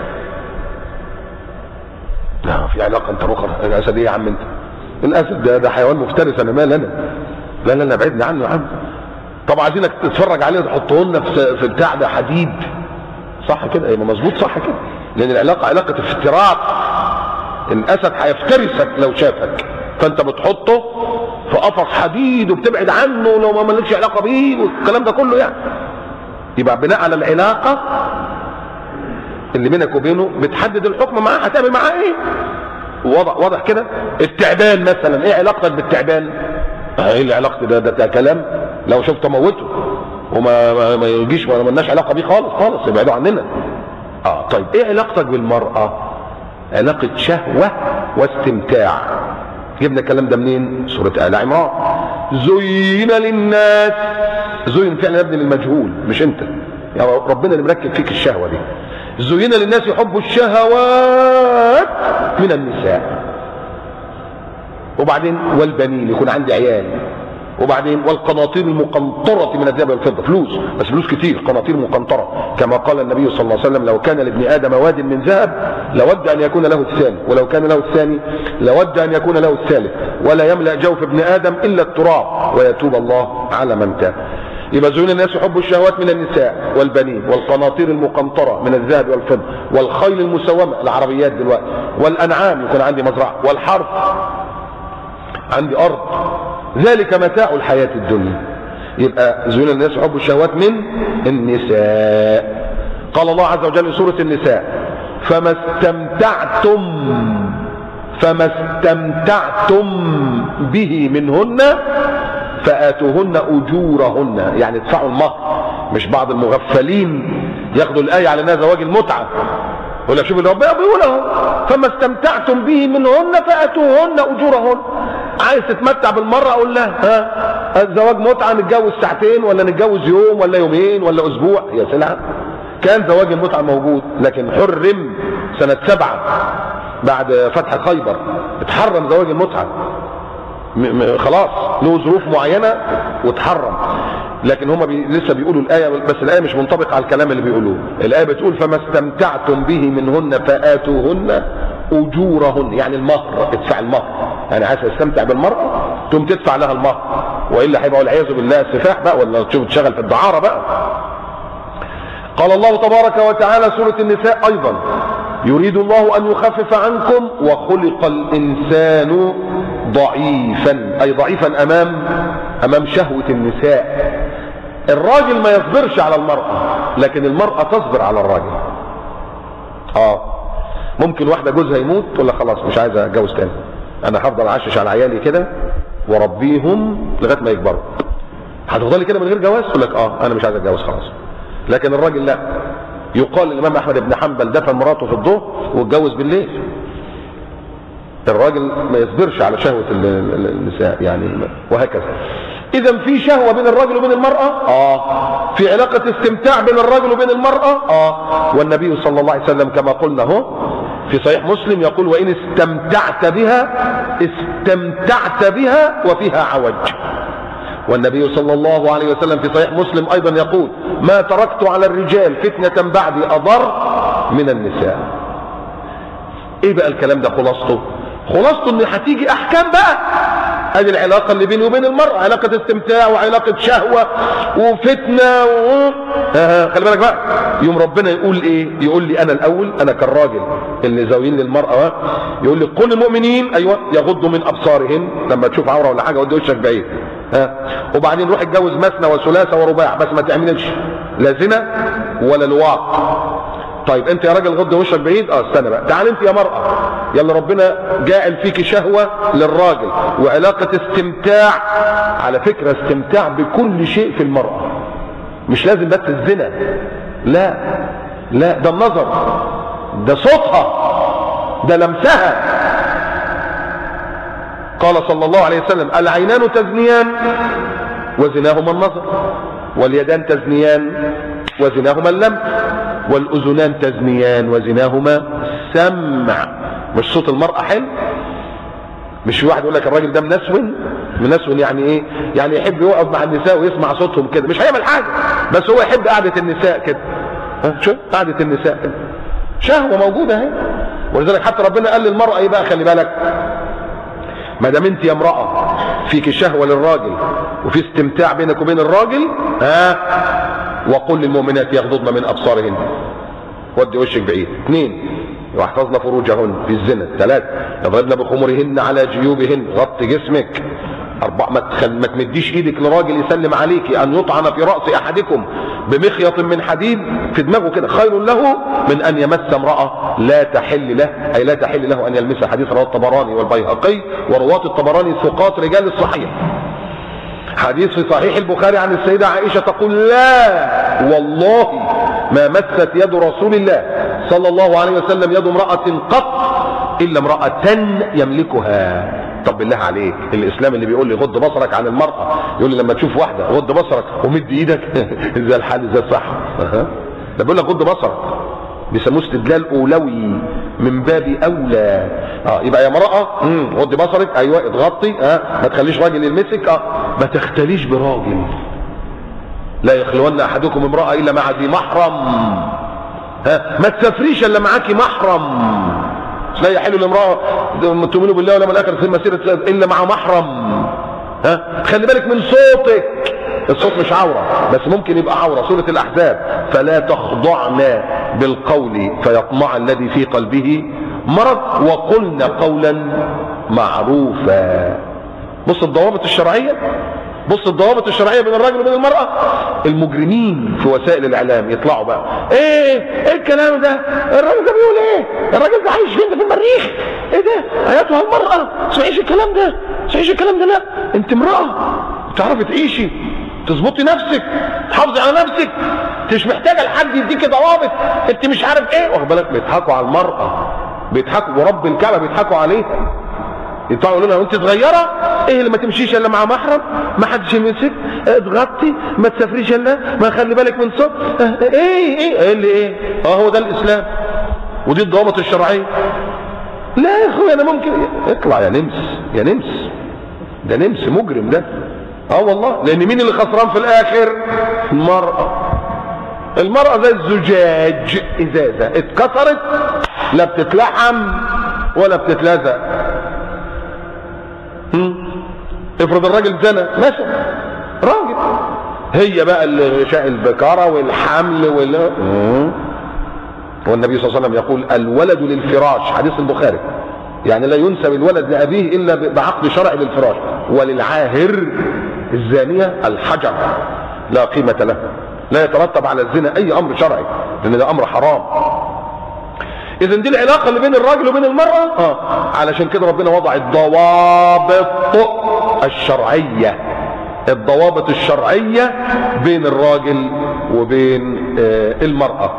لا في علاقة، انت رخر. الاسد ايه يا عم انت؟ الاسد ده حيوان مفترس، انا مال انا؟ لا ابعدنا عنه يا عم. طب عايزينك تتفرج عليه وتحطه لنا في بتاع ده حديد، صح كده؟ يبقى مظبوط صح كده، لان العلاقة علاقة افتراس. الاسد هيفترسك لو شافك، فانت بتحطه في قفص حديد وبتبعد عنه لو ما مالكش علاقة بيه والكلام ده كله يعني. يبقى بناء على العلاقة اللي بينك وبينه بتحدد الحكم معاه، هتعمل معاه ايه. واضح كده؟ التعبان مثلا، ايه علاقتك بالتعبان؟ ايه اللي علاقتي ده كلام، لو شفته موته وما يجيش ولا مالناش علاقة بيه خالص، ابعدوا عننا. طيب ايه علاقتك بالمرأة؟ علاقة شهوة واستمتاع. جبنا الكلام ده منين؟ سورة آل عمران. زين للناس، زين فعلا يا ابني للمجهول مش انت، يعني ربنا اللي مركب فيك الشهوة دي. زين للناس حب الشهوات من النساء، وبعدين والبنين، يكون عندي عيال، وبعدين والقناطير المقنطرة من الذهب والفضة، فلوس، بس فلوس كتير، قناطير مقنطرة، كما قال النبي صلى الله عليه وسلم: لو كان لابن آدم واد من ذهب لود أن يكون له الثاني، ولو كان له الثاني لود أن يكون له الثالث، ولا يملأ جوف ابن آدم إلا التراب ويتوب الله على من تاب. يبقى زين الناس حب الشهوات من النساء والبنين والقناطير المقنطرة من الذهب والفضة والخيل المسومة، العربيات دلوقتي، والأنعام، يكون عندي مزرعة، والحرث، عندي أرض، ذلك متاع الحياة الدنيا. يبقى زين الناس حب الشهوات من النساء. قال الله عز وجل في سورة النساء: فما استمتعتم به منهن فآتوهن أجورهن، يعني ادفعوا المهر. مش بعض المغفلين ياخدوا الآية على انها زواج المتعة، يقول لك شوف اللي ربنا بيقول اهو: فما استمتعتم به منهن فآتوهن أجورهن. عايز تتمتع بالمرة اقول لها الزواج متعة، نتجوز ساعتين ولا نتجوز يوم ولا يومين ولا اسبوع، يا سلام. كان زواج المتعة موجود، لكن حرم سنة 7 بعد فتح خيبر، اتحرم زواج المتعة خلاص، له ظروف معينة واتحرم. لكن هم لسه بيقولوا الآية، بس الآية مش منطبقة على الكلام اللي بيقولوه. الآية بتقول: فما استمتعتم به منهن فآتوهن أجورهن، يعني المهر، ادفع المهر. يعني عايز تستمتع بالمرأة تقوم تدفع لها المهر، وإلا هيبقى والعياذ بالله سفاح بقى، ولا تشوف تشتغل في الدعارة بقى. قال الله تبارك وتعالى سورة النساء أيضا: يريد الله أن يخفف عنكم وخلق الإنسان ضعيفا، أي ضعيفا أمام شهوة النساء. الراجل ما يصبرش على المرأة، لكن المرأة تصبر على الراجل. ممكن واحدة جوزها يموت تقول لها خلاص مش عايزة اتجوز تاني، أنا هفضل أعشش على عيالي كده وربيهم لغاية ما يكبروا. هتفضلي كده من غير جواز؟ تقول لك أنا مش عايزة اتجوز خلاص. لكن الراجل لا. يقال الإمام أحمد بن حنبل دفن مراته في الظهر واتجوز بالليل. الراجل ما يصبرش على شهوة النساء يعني، وهكذا. إذا في شهوة بين الرجل وبين المرأة، في علاقة استمتاع بين الرجل وبين المرأة، والنبي صلى الله عليه وسلم كما قلنا اهو في صحيح مسلم يقول: وإن استمتعت بها وفيها عوج. والنبي صلى الله عليه وسلم في صحيح مسلم أيضا يقول: ما تركت على الرجال فتنة بعدي أضر من النساء. ايه بقى الكلام ده؟ خلاصته ان هتيجي احكام بقى. ادي العلاقة اللي بيني وبين المرأة، علاقة استمتاع وعلاقة شهوة وفتنة خلي بالك بقى. يوم ربنا يقول ايه؟ يقول لي انا الاول، انا كالراجل اللي زاويين للمرأة، يقول لي: قل المؤمنين يغضوا من ابصارهم، لما تشوف عورة ولا حاجة ودي وشك بعيد، وبعدين روح اتجوز مثنى وثلاثة ورباع، بس ما تعملش لا زنا ولا لواط. طيب انت يا راجل غض وشك بعيد، استنى بقى، تعال انت يا مرأة، يلا ربنا جاعل فيك شهوة للراجل وعلاقة استمتاع. على فكرة استمتاع بكل شيء في المرأة، مش لازم بس الزنا، لا ده النظر، ده صوتها، ده لمسها. قال صلى الله عليه وسلم: العينان تزنيان وزناهما النظر، واليدان تزنيان وزناهما اللمس، والأذنان تزنيان وزناهما السمع. مش صوت المرأة حلو؟ مش واحد يقول لك الراجل ده منسون يعني ايه؟ يعني يحب يقعد مع النساء ويسمع صوتهم كده، مش هيعمل حاجة، بس هو يحب قعدة النساء كده. شوف قعدة النساء شهوة موجودة اهي. ولذلك حتى ربنا قال للمرأة ايه بقى، خلي بالك، ما دام انت يا امرأة فيك شهوة للراجل وفي استمتاع بينك وبين الراجل، وقل للمؤمنات يغضضن من ابصارهن، ودي وشك بعيد. 2 واحفظن فروجهن في الزنا. 3 يضربن بخمرهن على جيوبهن، غطي جسمك. 4 ما تمديش ايدك لراجل يسلم عليكي، ان يطعن في رأس احدكم بمخيط من حديد في دماغه كده خير له من ان يمس امرأة لا تحل له، اي لا تحل له ان يلمسها. حديث رواه الطبراني والبيهقي، ورواة الطبراني ثقات رجال الصحيح. حديث في صحيح البخاري عن السيدة عائشة تقول لا والله ما مست يد رسول الله صلى الله عليه وسلم يد امرأة قط الا امرأة يملكها. طب بالله عليك، الاسلام اللي بيقول لي غض بصرك عن المرأة، يقول لي لما تشوف واحدة غض بصرك ومد ايدك ازاي الحال ازاي الصح؟ ده بيقول لك غض بصرك، بيسموه استدلال اولوي من باب اولى. يبقى يا امرأة غض بصرك، ايوه اضغطي، ما تخليش راجل يلمسك، ما تختليش براجل. لا يخلون احدكم امرأة الا مع ذي محرم، ما تسافريش الا معاكي محرم. لا يحل لامرأة تؤمنوا بالله واليوم الاخر في مسيرة الا مع محرم. خلي بالك من صوتك، الصوت مش عورة بس ممكن يبقى عورة. سورة الاحزاب، فلا تخضعن بالقول فيطمع الذي في قلبه مرض وقلن قولا معروفا. بص الضوابط الشرعية، بص الضوابط الشرعية بين الراجل وبين المرأة. المجرمين في وسائل الاعلام يطلعوا بقى ايه الكلام ده، الراجل ده بيقول ايه، الراجل ده عايش فين، في المريخ، ايه ده ايتها المرأة، تسمعيش الكلام ده، تسمعيش الكلام ده. لا انت امرأة تعرفي تعيشي، تظبطي نفسك، تحافظي على نفسك، انت مش محتاجة لحد يديكي ضوابط، انت مش عارف ايه. واخد بالك، بيضحكوا على المرأة، بيضحكوا ورب الكعبة بيضحكوا عليها. يطلعوا يقولوا لها وانت صغيره ايه اللي ما تمشيش الا مع محرم، ما حدش يمسك، اضغطي، ما تسافريش الا، ما خلي بالك من صوت، ايه اللي ايه. هو ده الاسلام ودي الضوابط الشرعيه. لا يا اخويا انا ممكن اطلع يا نمس، يا نمس، ده نمس مجرم ده. والله، لان مين اللي خسران في الاخر؟ المرأة زي الزجاج، ازازه اتكسرت لا بتتلحم ولا بتتلزق. افرض الراجل زنى مثلا، راجل، هي بقى اللي شاء البكارة والحمل والنبي صلى الله عليه وسلم يقول الولد للفراش، حديث البخاري، يعني لا ينسب الولد لأبيه إلا بعقد شرعي للفراش. وللعاهر الزانية الحجر، لا قيمة له، لا يترتب على الزنا أي أمر شرعي لأن ده أمر حرام. إذا دي العلاقة اللي بين الراجل وبين المرأة. علشان كده ربنا وضع الضوابط الشرعية، الضوابط الشرعية بين الراجل وبين المرأة.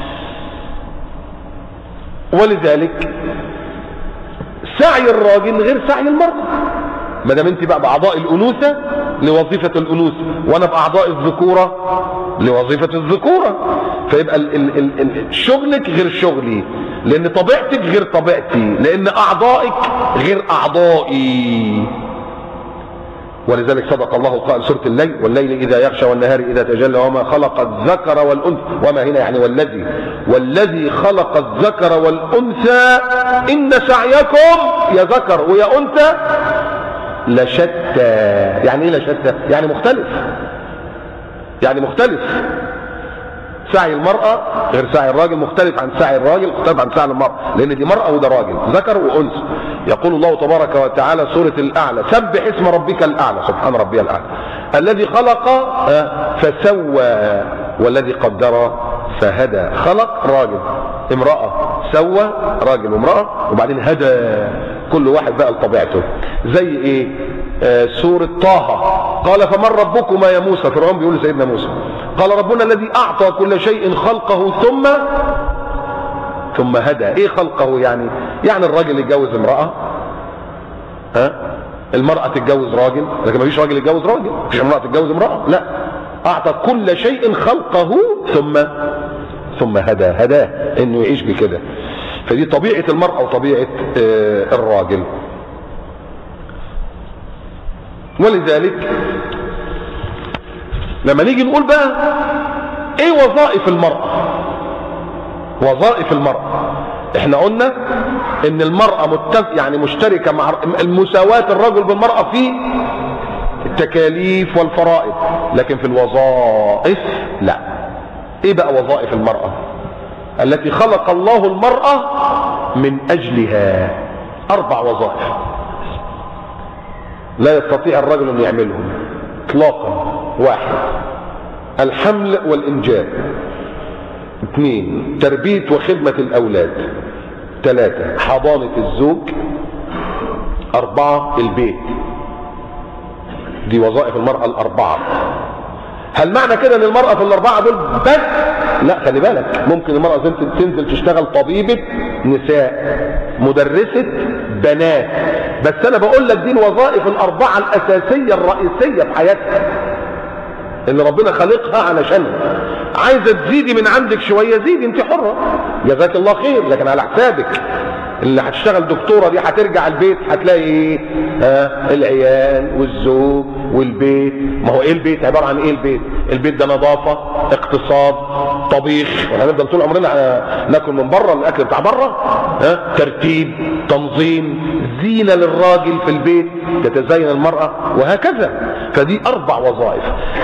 ولذلك سعي الراجل غير سعي المرأة. ما دام انت بقى باعضاء الانوثه لوظيفه الانوثه وانا باعضاء الذكوره لوظيفه الذكوره، فيبقى شغلك غير شغلي، لان طبيعتك غير طبيعتي، لان اعضائك غير اعضائي. ولذلك صدق الله قائل سوره الليل والليل اذا يغشى والنهار اذا تجلى وما خلق الذكر والانثى. وما هنا يعني والذي خلق الذكر والانثى ان سعيكم يا ذكر ويا انثى لشتى. يعني ايه لشتى؟ يعني مختلف، يعني مختلف. سعي المرأة غير سعي الراجل، مختلف عن سعي الراجل، مختلف عن سعي المرأة، لان دي مرأة وده راجل، ذكر وانثى. يقول الله تبارك وتعالى سورة الاعلى سبح اسم ربك الاعلى، سبحان ربي الاعلى، الذي خلق فسوى والذي قدر فهدى. خلق راجل امرأة، سوى راجل وامرأة، وبعدين هدى كل واحد بقى لطبيعته. زي ايه؟ سورة طه قال فمن ربكما يا موسى، فرعون بيقول لسيدنا موسى قال ربنا الذي اعطى كل شيء خلقه ثم هدى. ايه خلقه؟ يعني الراجل يتجوز امرأة، المرأة تتجوز راجل، لكن ما فيش راجل يتجوز راجل، ما فيش امرأة تتجوز امرأة، لا، اعطى كل شيء خلقه ثم هداه انه يعيش بكده. فدي طبيعة المرأة وطبيعة الراجل. ولذلك لما نيجي نقول بقى ايه وظائف المرأة، وظائف المرأة. احنا قلنا ان المرأة يعني مشتركة مع المساواة الرجل بالمرأة في التكاليف والفرائض، لكن في الوظائف لا. ايه بقى وظائف المرأة التي خلق الله المرأة من اجلها؟ 4 وظائف لا يستطيع الرجل ان يعملهم اطلاقا. 1 الحمل والانجاب. 2 تربية وخدمة الاولاد. 3 حضانة الزوج. 4 البيت. دي وظائف المرأة ال4. هل معنى كده ان المرأة في ال4 دول بس؟ لا، خلي بالك، ممكن المرأة تنزل تشتغل طبيبة نساء، مدرسة بنات، بس انا بقول لك دي الوظائف ال4 الاساسية الرئيسية في حياتها اللي ربنا خلقها علشانها. عايزة تزيدي من عندك شوية زيدي، انت حرة، جزاك الله خير، لكن على حسابك. اللي هتشتغل دكتورة دي هترجع البيت هتلاقي ايه؟ العيال والزوج والبيت. ما هو ايه البيت؟ عبارة عن ايه البيت؟ البيت ده نظافة، اقتصاد، طبيخ، وهنفضل طول عمرنا ناكل من بره، الاكل بتاع بره، ترتيب، تنظيم، زينة للراجل في البيت، تتزين المرأة، وهكذا. فدي 4 وظائف.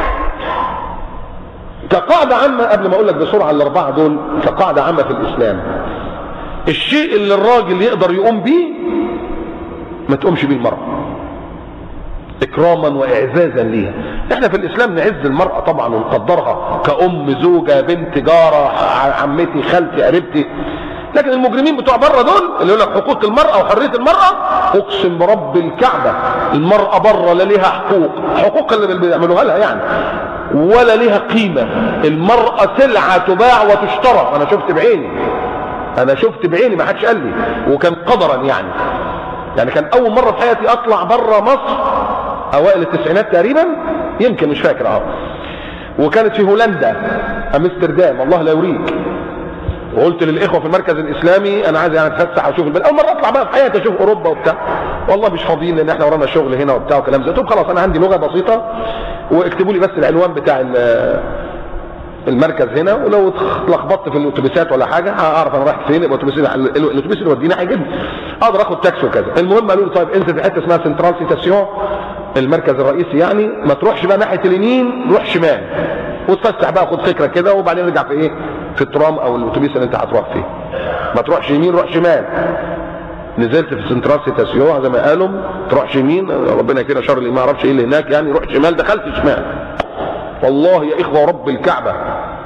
كقاعدة عامة قبل ما اقول لك بسرعة ال4 دول، كقاعدة عامة في الاسلام، الشيء اللي الراجل يقدر يقوم بيه ما تقومش بيه المرأة، اكراما واعزازا ليها. احنا في الاسلام نعز المرأة طبعا ونقدرها كأم، زوجة، بنت، جارة، عمتي، خالتي، قريبتي. لكن المجرمين بتوع بره دول اللي يقول لك حقوق المرأة وحرية المرأة، اقسم برب الكعبة المرأة بره لا ليها حقوق اللي بيعملوها لها يعني، ولا ليها قيمة. المرأة سلعة تباع وتشترى. انا شفت بعيني، ما حدش قال لي، وكان قدرا يعني كان اول مرة في حياتي اطلع بره مصر اوائل التسعينات تقريبا، يمكن مش فاكر. وكانت في هولندا، امستردام، الله لا يوريك. وقلت للاخوه في المركز الاسلامي انا عايز اتفسح واشوف البلد، اول مره اطلع بقى في حياتي اشوف اوروبا وبتاع. والله مش فاضيين لان احنا ورانا شغل هنا وبتاع وكلام زي. طب خلاص انا عندي لغه بسيطه، واكتبوا لي بس العنوان بتاع المركز هنا، ولو اتلخبطت في الاتوبيسات ولا حاجه هعرف انا رايح فين. الاتوبيس اللي يوديني هيجيبني، اقدر اخد تاكسي وكذا. المهم قالوا لي طيب انزل في حته اسمها سنترال سيتاسيون، المركز الرئيسي يعني، ما تروحش بقى ناحيه اليمين، روح شمال وتفسح بقى، خد فكره كده، وبعدين ارجع في ايه، في الترام او الاتوبيس اللي انت هتروح فيه. ما تروحش يمين، روح شمال. نزلت في سنترال سيتاسيون زي ما قالوا، تروحش يمين ربنا كده شر اللي ما يعرفش ايه اللي هناك يعني، روح شمال. دخلت شمال، والله يا اخوه ورب الكعبه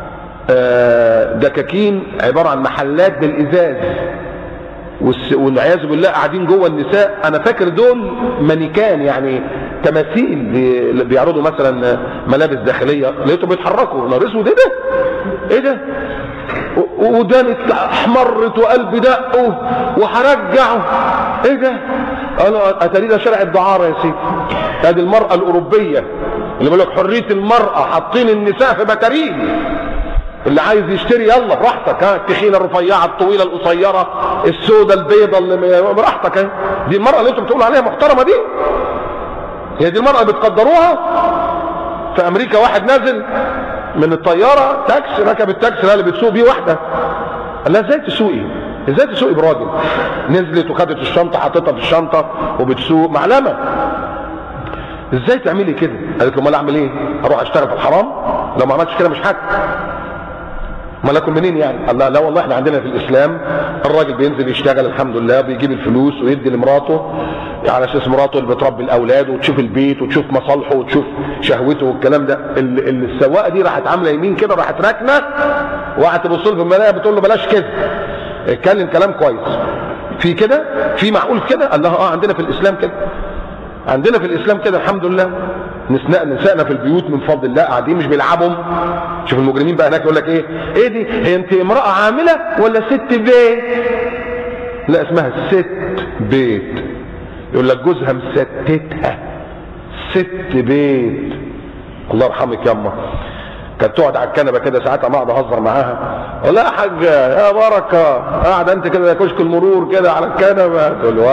دكاكين عباره عن محلات بالازاز، والعياذ بالله قاعدين جوه النساء. انا فاكر دول مانيكان يعني تماثيل بيعرضوا مثلا ملابس داخليه، لقيتهم بيتحركوا. نهار اسود، ايه ده؟ وداني احمرت وقلبي دق وهرجع. ايه ده؟ انا اتاري ده شارع الدعاره يا سيدي. ادي المراه الاوروبيه اللي بيقول لك حريه المراه، حاطين النساء في بتارين. اللي عايز يشتري يلا براحتك، التخينه الرفيعه الطويله القصيره السوداء البيضاء اللي براحتك. دي المراه اللي انتم بتقولوا عليها محترمه دي، هي دي المراه اللي بتقدروها. في امريكا واحد نازل من الطياره تاكسي، ركب التاكسي اللي بتسوق بيه واحده، قال لها ازاي تسوقي براجل؟ نزلت وخدت الشنطه حطيتها في الشنطه وبتسوق معلمه. ازاي تعملي كده؟ قالت له امال اعمل ايه؟ اروح اشتغل في الحرام؟ لو ما عملتش كده مش حاجه. امال اكل منين يعني؟ قال لا والله احنا عندنا في الاسلام الراجل بينزل يشتغل الحمد لله، بيجيب الفلوس ويدي لمراته على اساس مراته اللي بتربي الاولاد وتشوف البيت وتشوف مصالحه وتشوف شهوته والكلام ده. السواقه دي راحت عامله يمين كده، راحت راكنه وقعدت تبص له في المرايه بتقول له بلاش كده، اتكلم كلام كويس. في كده؟ في معقول كده؟ قال لها عندنا في الاسلام كده، عندنا في الاسلام كده الحمد لله. نسائنا في البيوت من فضل الله قاعدين مش بيلعبهم. شوف المجرمين بقى هناك يقول لك ايه دي؟ هي انت امراه عامله ولا ست بيت؟ لا، اسمها ست بيت. يقول لك جوزها مستتها، ست بيت. الله يرحمك يا اما، كانت تقعد على الكنبه كده ساعات ما اقعد اهزر معاها، اقول لها يا حاجه يا بركه، قاعده انت كده كشك المرور كده على الكنبه، تقول له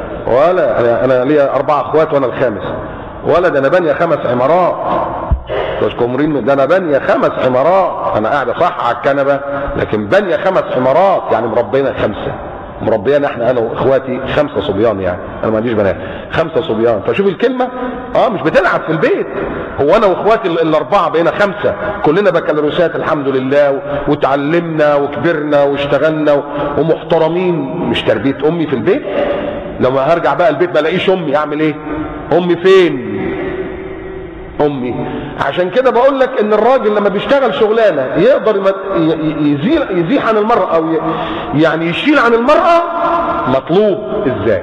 ولا انا ليا 4 اخوات وانا الخامس، ولا ده انا بانيه 5 عمارات. ده انا بانيه 5 عمارات، انا قاعد صح على الكنبه لكن بانيه 5 عمارات، يعني مربينا 5، مربيانا انا واخواتي 5 صبيان، يعني انا ما عنديش بنات، 5 صبيان. فشوف الكلمه، مش بتلعب في البيت. هو انا واخواتي ال4 بقينا 5، كلنا بكالوريوسات الحمد لله، وتعلمنا وكبرنا واشتغلنا ومحترمين. مش تربيه امي في البيت؟ لما هرجع بقى البيت ما الاقيش امي، اعمل ايه؟ امي فين؟ امي. عشان كده بقول لك ان الراجل لما بيشتغل شغلانه يقدر يزيح عن المراه، او يعني يشيل عن المراه، مطلوب ازاي؟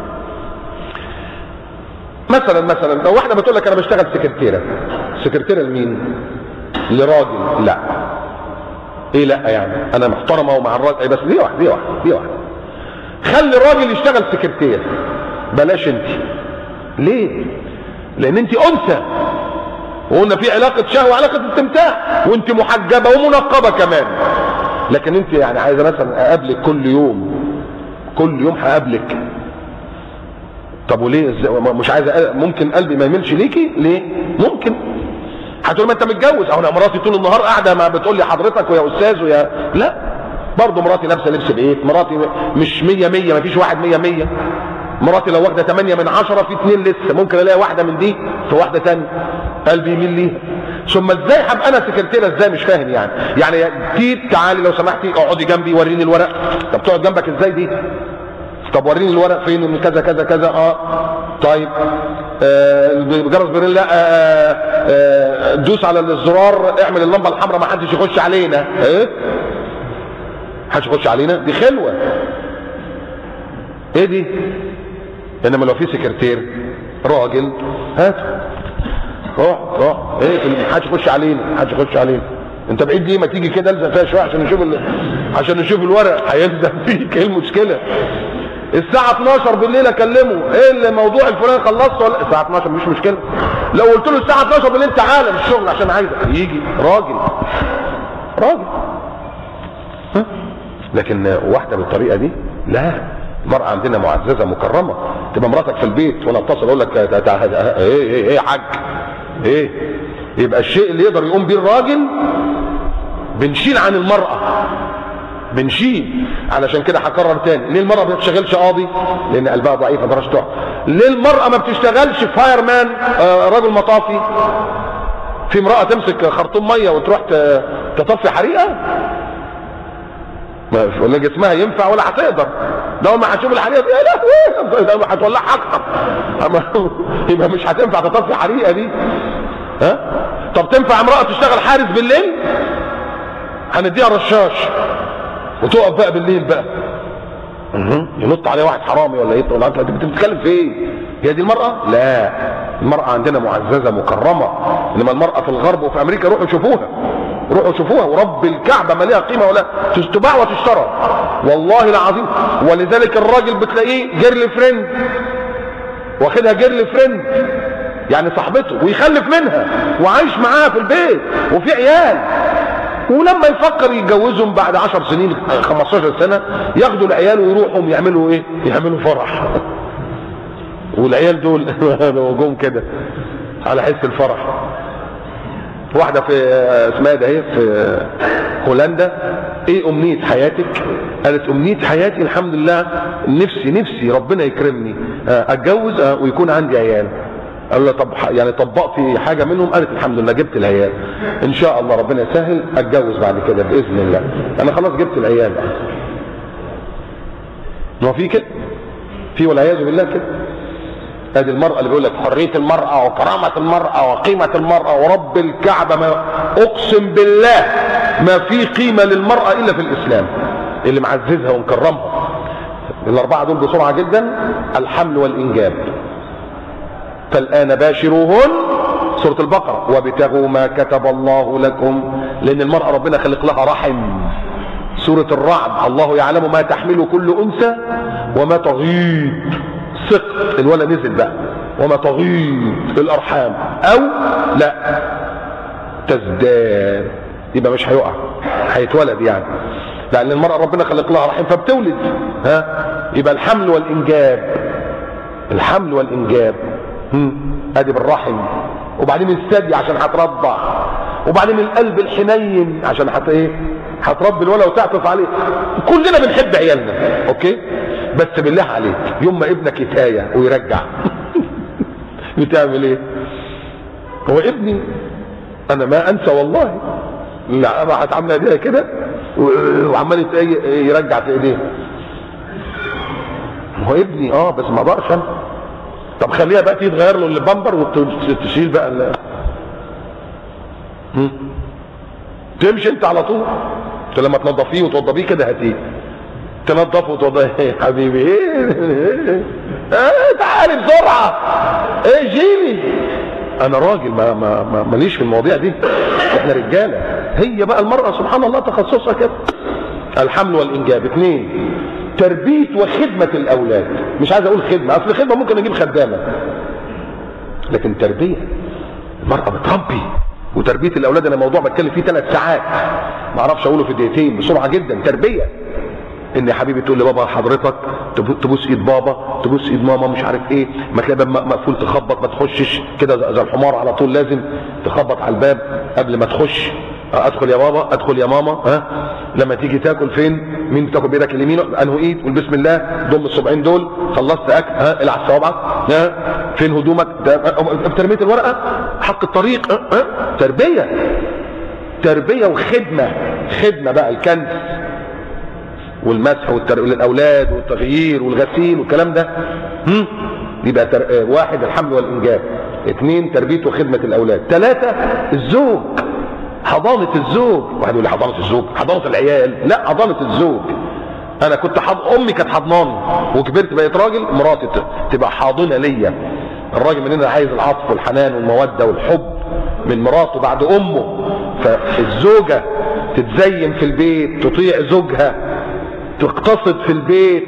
مثلا لو واحده بتقول لك انا بشتغل سكرتيره لمين؟ لراجل. لا، ايه لا يعني؟ انا محترمه ومع الراجل، بس دي واحده خلي الراجل يشتغل سكرتير، بلاش انت. ليه؟ لان انت انثى، وقلنا في علاقه شهوه وعلاقه استمتاع، وانت محجبه ومنقبه كمان. لكن انت يعني عايزه مثلا اقابلك كل يوم هقابلك. طب وليه؟ مش عايزه؟ ممكن قلبي ما يميلش ليكي؟ ليه؟ ممكن. هتقول ما انت متجوز، انا مراتي طول النهار قاعده ما بتقول لي حضرتك ويا استاذ ويا لا، برضه مراتي لابسه لبس بيت، مراتي مش 100 ما فيش واحد 100. مراتي لو واخده 8 من 10 في 2 لسه، ممكن الاقي واحده من دي في واحده ثانيه قلبي يميل ليها. ثم ازاي هبقى انا سكرتيره؟ ازاي؟ مش فاهم يعني تيب تعالي لو سمحتي اقعدي جنبي وريني الورق. طب تقعد جنبك ازاي دي؟ طب وريني الورق فين، من كذا كذا كذا. طيب الجرس بيرن، لا دوس على الزرار، اعمل اللمبه الحمراء ما حدش يخش علينا. محدش يخش علينا؟ دي خلوه. ايه دي؟ انما لو في سكرتير راجل، هات روح ايه، محدش يخش علينا. انت بعيد ليه؟ ما تيجي كده الزق فيها شويه عشان نشوف الورق. هيلزق فيك، ايه المشكله؟ الساعه 12 بالليل اكلمه، ايه الموضوع الفلاني خلصت ولا؟ الساعه 12 مش مشكله. لو قلت له الساعه 12 بالليل تعالى من الشغل عشان عايزك، يجي راجل. لكن واحده بالطريقه دي لا. المرأة عندنا معززة مكرمة. تبقى مراتك في البيت وانا اتصل اقول لك ايه يا حاج؟ ايه؟ يبقى الشيء اللي يقدر يقوم بيه الراجل بنشيل عن المرأة، بنشيل. علشان كده هكرر تاني، ليه المرأة ما بتشتغلش قاضي؟ لان قلبها ضعيف ما تقدرش تقعد. ليه المرأة ما بتشتغلش فاير مان، رجل مطافي؟ في امرأة تمسك خرطوم مية وتروح تطفي حريقة؟ ولا جسمها ينفع ولا هتقدر. لو ما هتشوف الحريقه دي لا هتولعها اكتر، يبقى مش هتنفع تطفي حريقه دي. طب تنفع امراه تشتغل حارس بالليل؟ هنديها رشاش وتقف بقى بالليل بقى ينط عليه واحد حرامي ولا ايه؟ ولا انت بتتكلم في ايه؟ هي دي المراه؟ لا، المراه عندنا معززه مكرمه. انما المراه في الغرب وفي امريكا روحوا شوفوها ورب الكعبه ما ليها قيمه ولا تباع وتشترى، والله العظيم. ولذلك الراجل بتلاقيه جيرل فريند، واخدها جيرل فريند يعني صاحبته، ويخلف منها وعايش معاها في البيت وفي عيال، ولما يفكر يتجوزهم بعد 10 سنين 15 سنه ياخدوا العيال ويروحوا يعملوا ايه؟ يعملوا فرح. والعيال دول جم كده على حس الفرح. واحده في اسمها ده هي في هولندا، ايه امنيه حياتك؟ قالت امنيه حياتي الحمد لله نفسي ربنا يكرمني اتجوز ويكون عندي عيال. قالوا لها طب يعني طبقتي حاجه منهم؟ قالت الحمد لله جبت العيال، ان شاء الله ربنا يسهل اتجوز بعد كده باذن الله، انا خلاص جبت العيال. ما في كده، في والعياذ بالله كده. ادي المرأة اللي بيقول لك حرية المرأة وكرامة المرأة وقيمة المرأة، ورب الكعبة ما اقسم بالله ما في قيمة للمرأة الا في الاسلام اللي معززها ومكرمها. الاربعة دول بسرعة جدا: الحمل والانجاب، فالان باشروهن، سورة البقرة، وابتغوا ما كتب الله لكم، لان المرأة ربنا خلق لها رحم. سورة الرعد: الله يعلم ما تحمل كل انثى وما تغيض، سقط الولد نزل بقى، وما تغيض الارحام او لا تزداد، يبقى مش هيقع، هيتولد يعني، لان المرأة ربنا خلق لها رحم فبتولد. يبقى الحمل والانجاب، الحمل والانجاب ادي بالرحم وبعدين الثدي عشان هترضع، وبعدين القلب الحنين عشان هتربي الولد وتعطف عليه. كلنا بنحب عيالنا، اوكي، بس بالله عليك يوم ما ابنك يتايه ويرجع بتعمل ايه؟ هو ابني انا ما انسى والله، لا راحت عامله ايديها كده وعمال يرجع في ايديه. هو ابني بس ما اقدرش انا. طب خليها بقى تيجي تغير له البامبر وتشيل بقى تمشي انت على طول. انت لما تنظفيه وتوضبيه كده هتيجي تنظفه وتوضبيه حبيبي ايه تعالي بسرعه جيلي. انا راجل ماليش في المواضيع دي، احنا رجاله. هي بقى المرأة سبحان الله تخصصها كده، الحمل والانجاب. 2 تربية وخدمة الاولاد. مش عايز اقول خدمة، اصل خدمة ممكن اجيب خدامة، لكن تربية. المرأة بتربي، وتربية الاولاد انا موضوع بتكلم فيه 3 ساعات، ما اعرفش اقوله في دقيقتين بسرعة جدا. تربية ان يا حبيبي تقول لبابا حضرتك، تبوس ايد بابا، تبوس ايد ماما، مش عارف ايه، ما تلاقي باب مقفول تخبط، ما تخشش كده زي الحمار على طول، لازم تخبط على الباب قبل ما تخش. ادخل يا بابا، ادخل يا ماما. لما تيجي تاكل فين؟ مين بتاكل بايدك اليمين؟ انه ايد؟ قول بسم الله، ضم الصبعين دول، خلصت اكل العب صوابعك. فين هدومك؟ ترميت الورقه، حق الطريق. تربيه وخدمه. خدمه بقى الكنس والمسح للاولاد والتغيير والغسيل والكلام ده. يبقى 1 الحمل والانجاب، 2 تربيه وخدمه الاولاد، 3 الزوج، حضانه الزوج. واحد يقول لي حضانه الزوج؟ حضانه العيال؟ لا، حضانه الزوج. انا كنت امي كانت حضناني وكبرت بقيت راجل، مراتي تبقى حاضنه ليا. الراجل مننا عايز العطف والحنان والموده والحب من مراته بعد امه. فالزوجه تتزين في البيت، تطيع زوجها، تقتصد في البيت،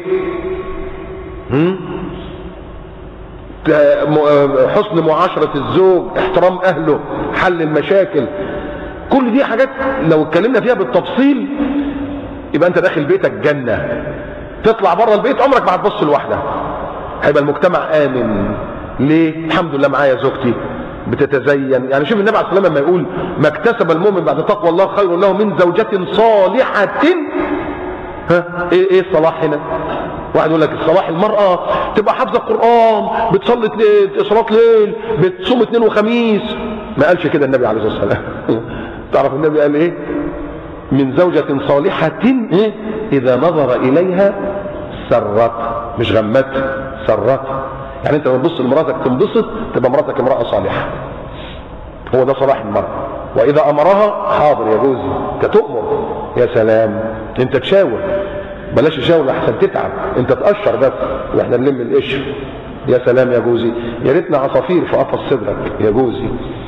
حسن معاشرة الزوج، احترام اهله، حل المشاكل. كل دي حاجات لو اتكلمنا فيها بالتفصيل يبقى انت داخل بيتك جنة. تطلع بره البيت عمرك ما هتبص لوحدها، هيبقى المجتمع امن. ليه؟ الحمد لله معايا زوجتي بتتزين. يعني شوف النبي عليه الصلاه والسلام لما يقول ما اكتسب المؤمن بعد تقوى الله خير له من زوجة صالحة. ايه الصلاح هنا؟ واحد يقول لك الصلاح المرأة تبقى حافظة القرآن، بتصلي صلاة ليل، بتصوم 2 وخميس. ما قالش كده النبي عليه الصلاة والسلام. تعرف النبي قال ايه؟ من زوجة صالحة اذا نظر اليها سرت، مش غمت، سرت. يعني انت لما تبص لمراتك تنبسط، تبقى مراتك امرأة صالحة. هو ده صلاح المرأة. واذا امرها حاضر يا جوزي، انت تؤمر. يا سلام، انت تشاور، بلاش تشاور احسن تتعب، انت تقشر بس واحنا نلم القشر. يا سلام يا جوزي، يا ريتنا عصافير في قفص صدرك يا جوزي.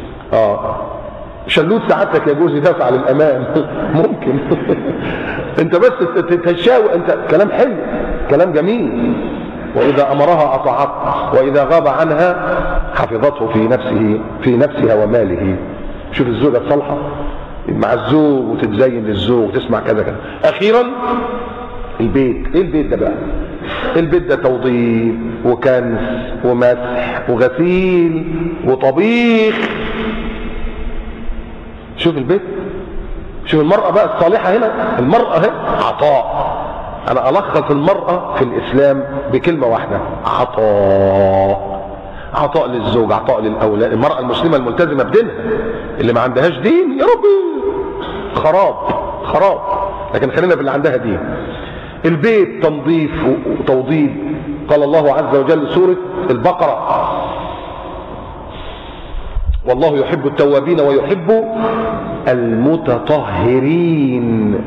شلوت سعادتك يا جوزي دافع للامام ممكن انت بس تشاور، انت كلام حلو، كلام جميل. واذا امرها اطاعته، واذا غاب عنها حفظته في نفسها وماله. شوف الزوجة الصالحة مع الزوج وتتزين للزوج وتسمع كذا كذا. اخيرا البيت. ايه البيت ده بقى؟ البيت ده توضيب وكنس ومسح وغسيل وطبيخ. شوف البيت، شوف المرأة بقى الصالحة هنا. المرأة هنا عطاء. انا الخص المرأة في الاسلام بكلمة واحدة: عطاء. عطاء للزوج، عطاء للاولاد. المرأة المسلمة الملتزمة بدينها، اللي ما عندهاش دين يا ربي خراب. لكن خلينا في اللي عندها دين. البيت تنظيف وتوضيب. قال الله عز وجل سورة البقرة: والله يحب التوابين ويحب المتطهرين.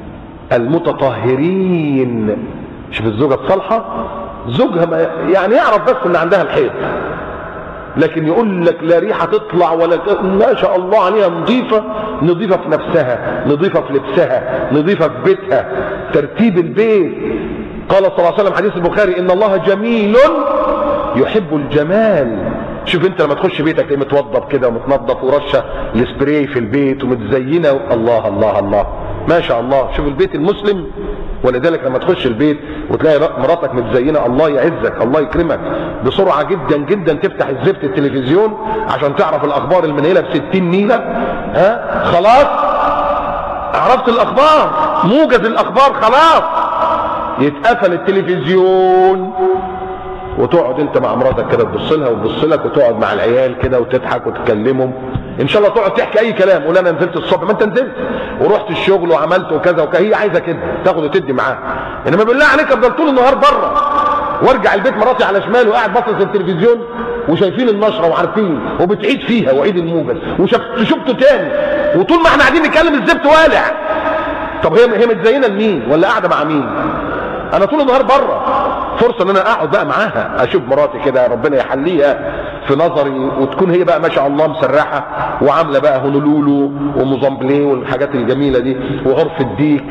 شوف الزوجة الصالحة، زوجها يعني يعرف بس ان عندها الحيض، لكن يقول لك لا ريحة تطلع ولا ما شاء الله عليها نظيفة في نفسها، نظيفة في لبسها، نظيفة في بيتها، ترتيب البيت. قال صلى الله عليه وسلم حديث البخاري: ان الله جميل يحب الجمال. شوف انت لما تخش بيتك تلاقيه متوضب كده ومتنظف ورشه السبراي في البيت ومتزينه. الله الله الله ما شاء الله. شوف البيت المسلم ولذلك لما تخش البيت وتلاقي مراتك متزينه، الله يعزك الله يكرمك، بسرعه جدا جدا تفتح الزفت التلفزيون عشان تعرف الاخبار المنيله ب60 نيله. خلاص عرفت الاخبار، موجز الاخبار، خلاص يتقفل التلفزيون وتقعد انت مع مراتك كده تبص لها وتبص لك، وتقعد مع العيال كده وتضحك وتكلمهم، ان شاء الله تقعد تحكي اي كلام، قول انا نزلت الصبح، ما انت نزلت ورحت الشغل وعملت وكذا وكذا، هي عايزه كده تاخد وتدي معاها. انما بالله عليك افضل طول النهار بره وارجع البيت مراتي على شمال وقاعد باصص التلفزيون وشايفين النشره وعارفين وبتعيد فيها وعيد الموجز وشفته تاني، وطول ما احنا قاعدين نتكلم الزفت والع. طب هي متزينه لمين ولا قاعده مع مين؟ انا طول النهار بره، فرصه ان انا اقعد بقى معاها اشوف مراتي كده ربنا يحليها في نظري، وتكون هي بقى ما شاء الله مسرحه وعامله بقى هونولولو وموزامبليه والحاجات الجميله دي وغرفه ديك.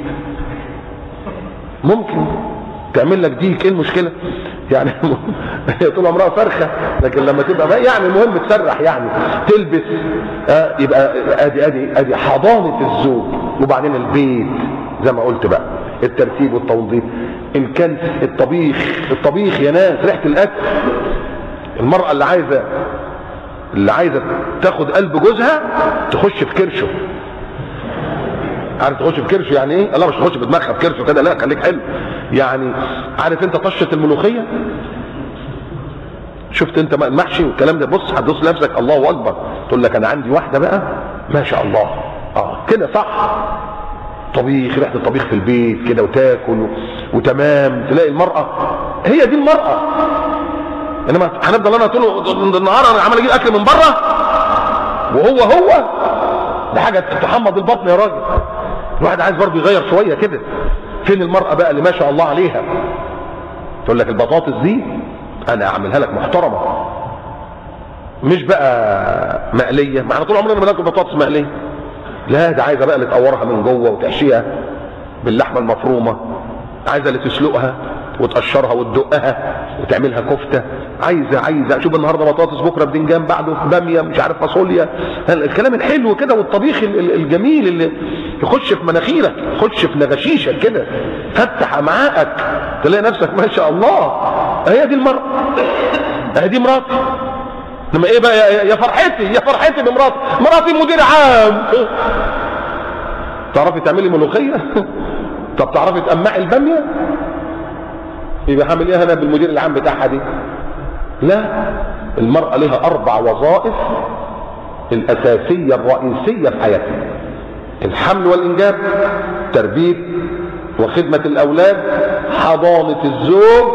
ممكن تعمل لك ديك، ايه المشكله يعني؟ هي طول عمرها فرخه، لكن لما تبقى بقى يعني المهم تسرح يعني تلبس. يبقى ادي حضانه الزوج. وبعدين البيت زي ما قلت بقى الترتيب والتوظيف، ان كان الطبيخ يا ناس ريحه الاكل. المراه اللي عايزه تاخد قلب جوزها تخش في كرشه. عارف تخش في كرشه يعني ايه؟ الله مش تخش في دماغها في كرشه كده، لا خليك حلو يعني. عارف انت طشه الملوخيه؟ شفت انت المحشي والكلام ده؟ بص هتدوس نفسك الله اكبر، تقول لك انا عندي واحده بقى ما شاء الله كده صح. طبيخ، ريحه الطبيخ في البيت كده وتاكل وتمام. تلاقي المراه هي دي المراه. انما هنفضل انا طول النهار انا عمال اجيب اكل من بره وهو ده حاجه تحمض البطن يا راجل. الواحد عايز برضه يغير شويه كده. فين المراه بقى اللي ما شاء الله عليها؟ تقول لك البطاطس دي انا اعملها لك محترمه، مش بقى مقليه. ما احنا طول عمرنا بناكل بطاطس مقليه. لا ده عايزه بقى اللي تقورها من جوه وتحشيها باللحمه المفرومه، عايزه اللي تسلقها وتقشرها وتدقها وتعملها كفته، عايزه شوف النهارده بطاطس، بكره بدنجان، بعده باميه، مش عارف فاصوليا. الكلام الحلو كده والطبيخ الجميل اللي يخش في مناخيرك، يخش في نغشيشك كده، فتح امعائك، تلاقي نفسك ما شاء الله. هي دي المرأة، هي دي مراتي. لما ايه بقى؟ يا فرحتي بمراتي، مراتي مدير عام. تعرفي تعملي ملوخيه؟ طب تعرفي تقمعي الباميه؟ يبقى هعمل ايه انا بالمدير العام بتاعها دي؟ لا، المرأة لها 4 وظائف الأساسية الرئيسية في حياتها: الحمل والإنجاب، تربية وخدمة الأولاد، حضانة الزوج،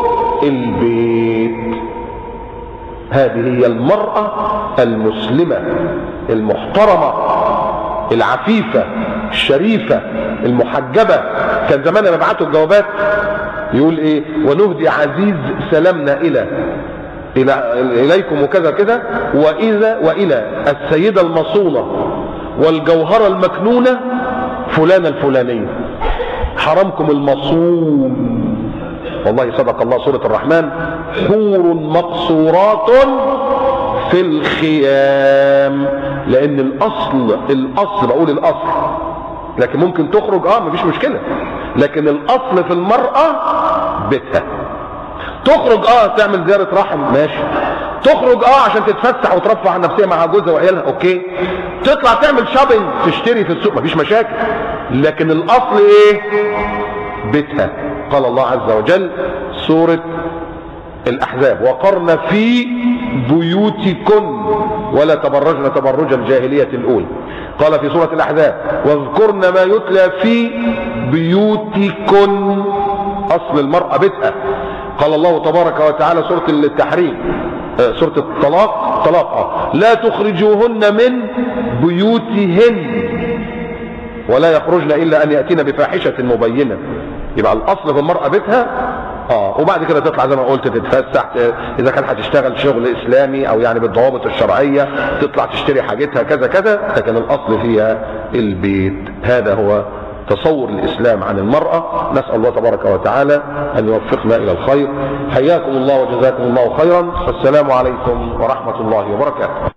البيت. هذه هي المرأة المسلمة المحترمة العفيفة الشريفة المحجبة. كان زمان لما بعتوا الجوابات يقول ايه؟ ونهدي عزيز سلامنا اليكم وكذا كذا، والى السيدة المصونة والجوهرة المكنونة فلانة الفلانية، حرمكم المصون. والله صدق الله. سورة الرحمن: حور مقصورات في الخيام. لان الاصل بقول الاصل، لكن ممكن تخرج مفيش مشكلة، لكن الاصل في المرأة بيتها. تخرج تعمل زيارة رحم ماشي، تخرج عشان تتفسح وترفع عن نفسها مع جوزها وعيالها اوكي، تطلع تعمل شوبينج تشتري في السوق مفيش مشاكل، لكن الاصل ايه؟ بيتها. قال الله عز وجل سورة الأحزاب: وقرن في بيوتكن ولا تبرجن تبرج الجاهلية الأولى. قال في سورة الأحزاب: واذكرن ما يتلى في بيوتكن. أصل المرأة بيتها. قال الله تبارك وتعالى سورة التحريم، سورة الطلاق: لا تخرجوهن من بيوتهن ولا يخرجن إلا أن يأتين بفاحشة مبينة. يبقى الأصل في المرأة بيتها. وبعد كده تطلع زي ما قلت تتفسح، اذا كان هتشتغل شغل اسلامي او يعني بالضوابط الشرعيه، تطلع تشتري حاجتها كذا كذا، لكن الاصل فيها البيت. هذا هو تصور الاسلام عن المراه. نسال الله تبارك وتعالى ان يوفقنا الى الخير. حياكم الله وجزاكم الله خيرا، والسلام عليكم ورحمه الله وبركاته.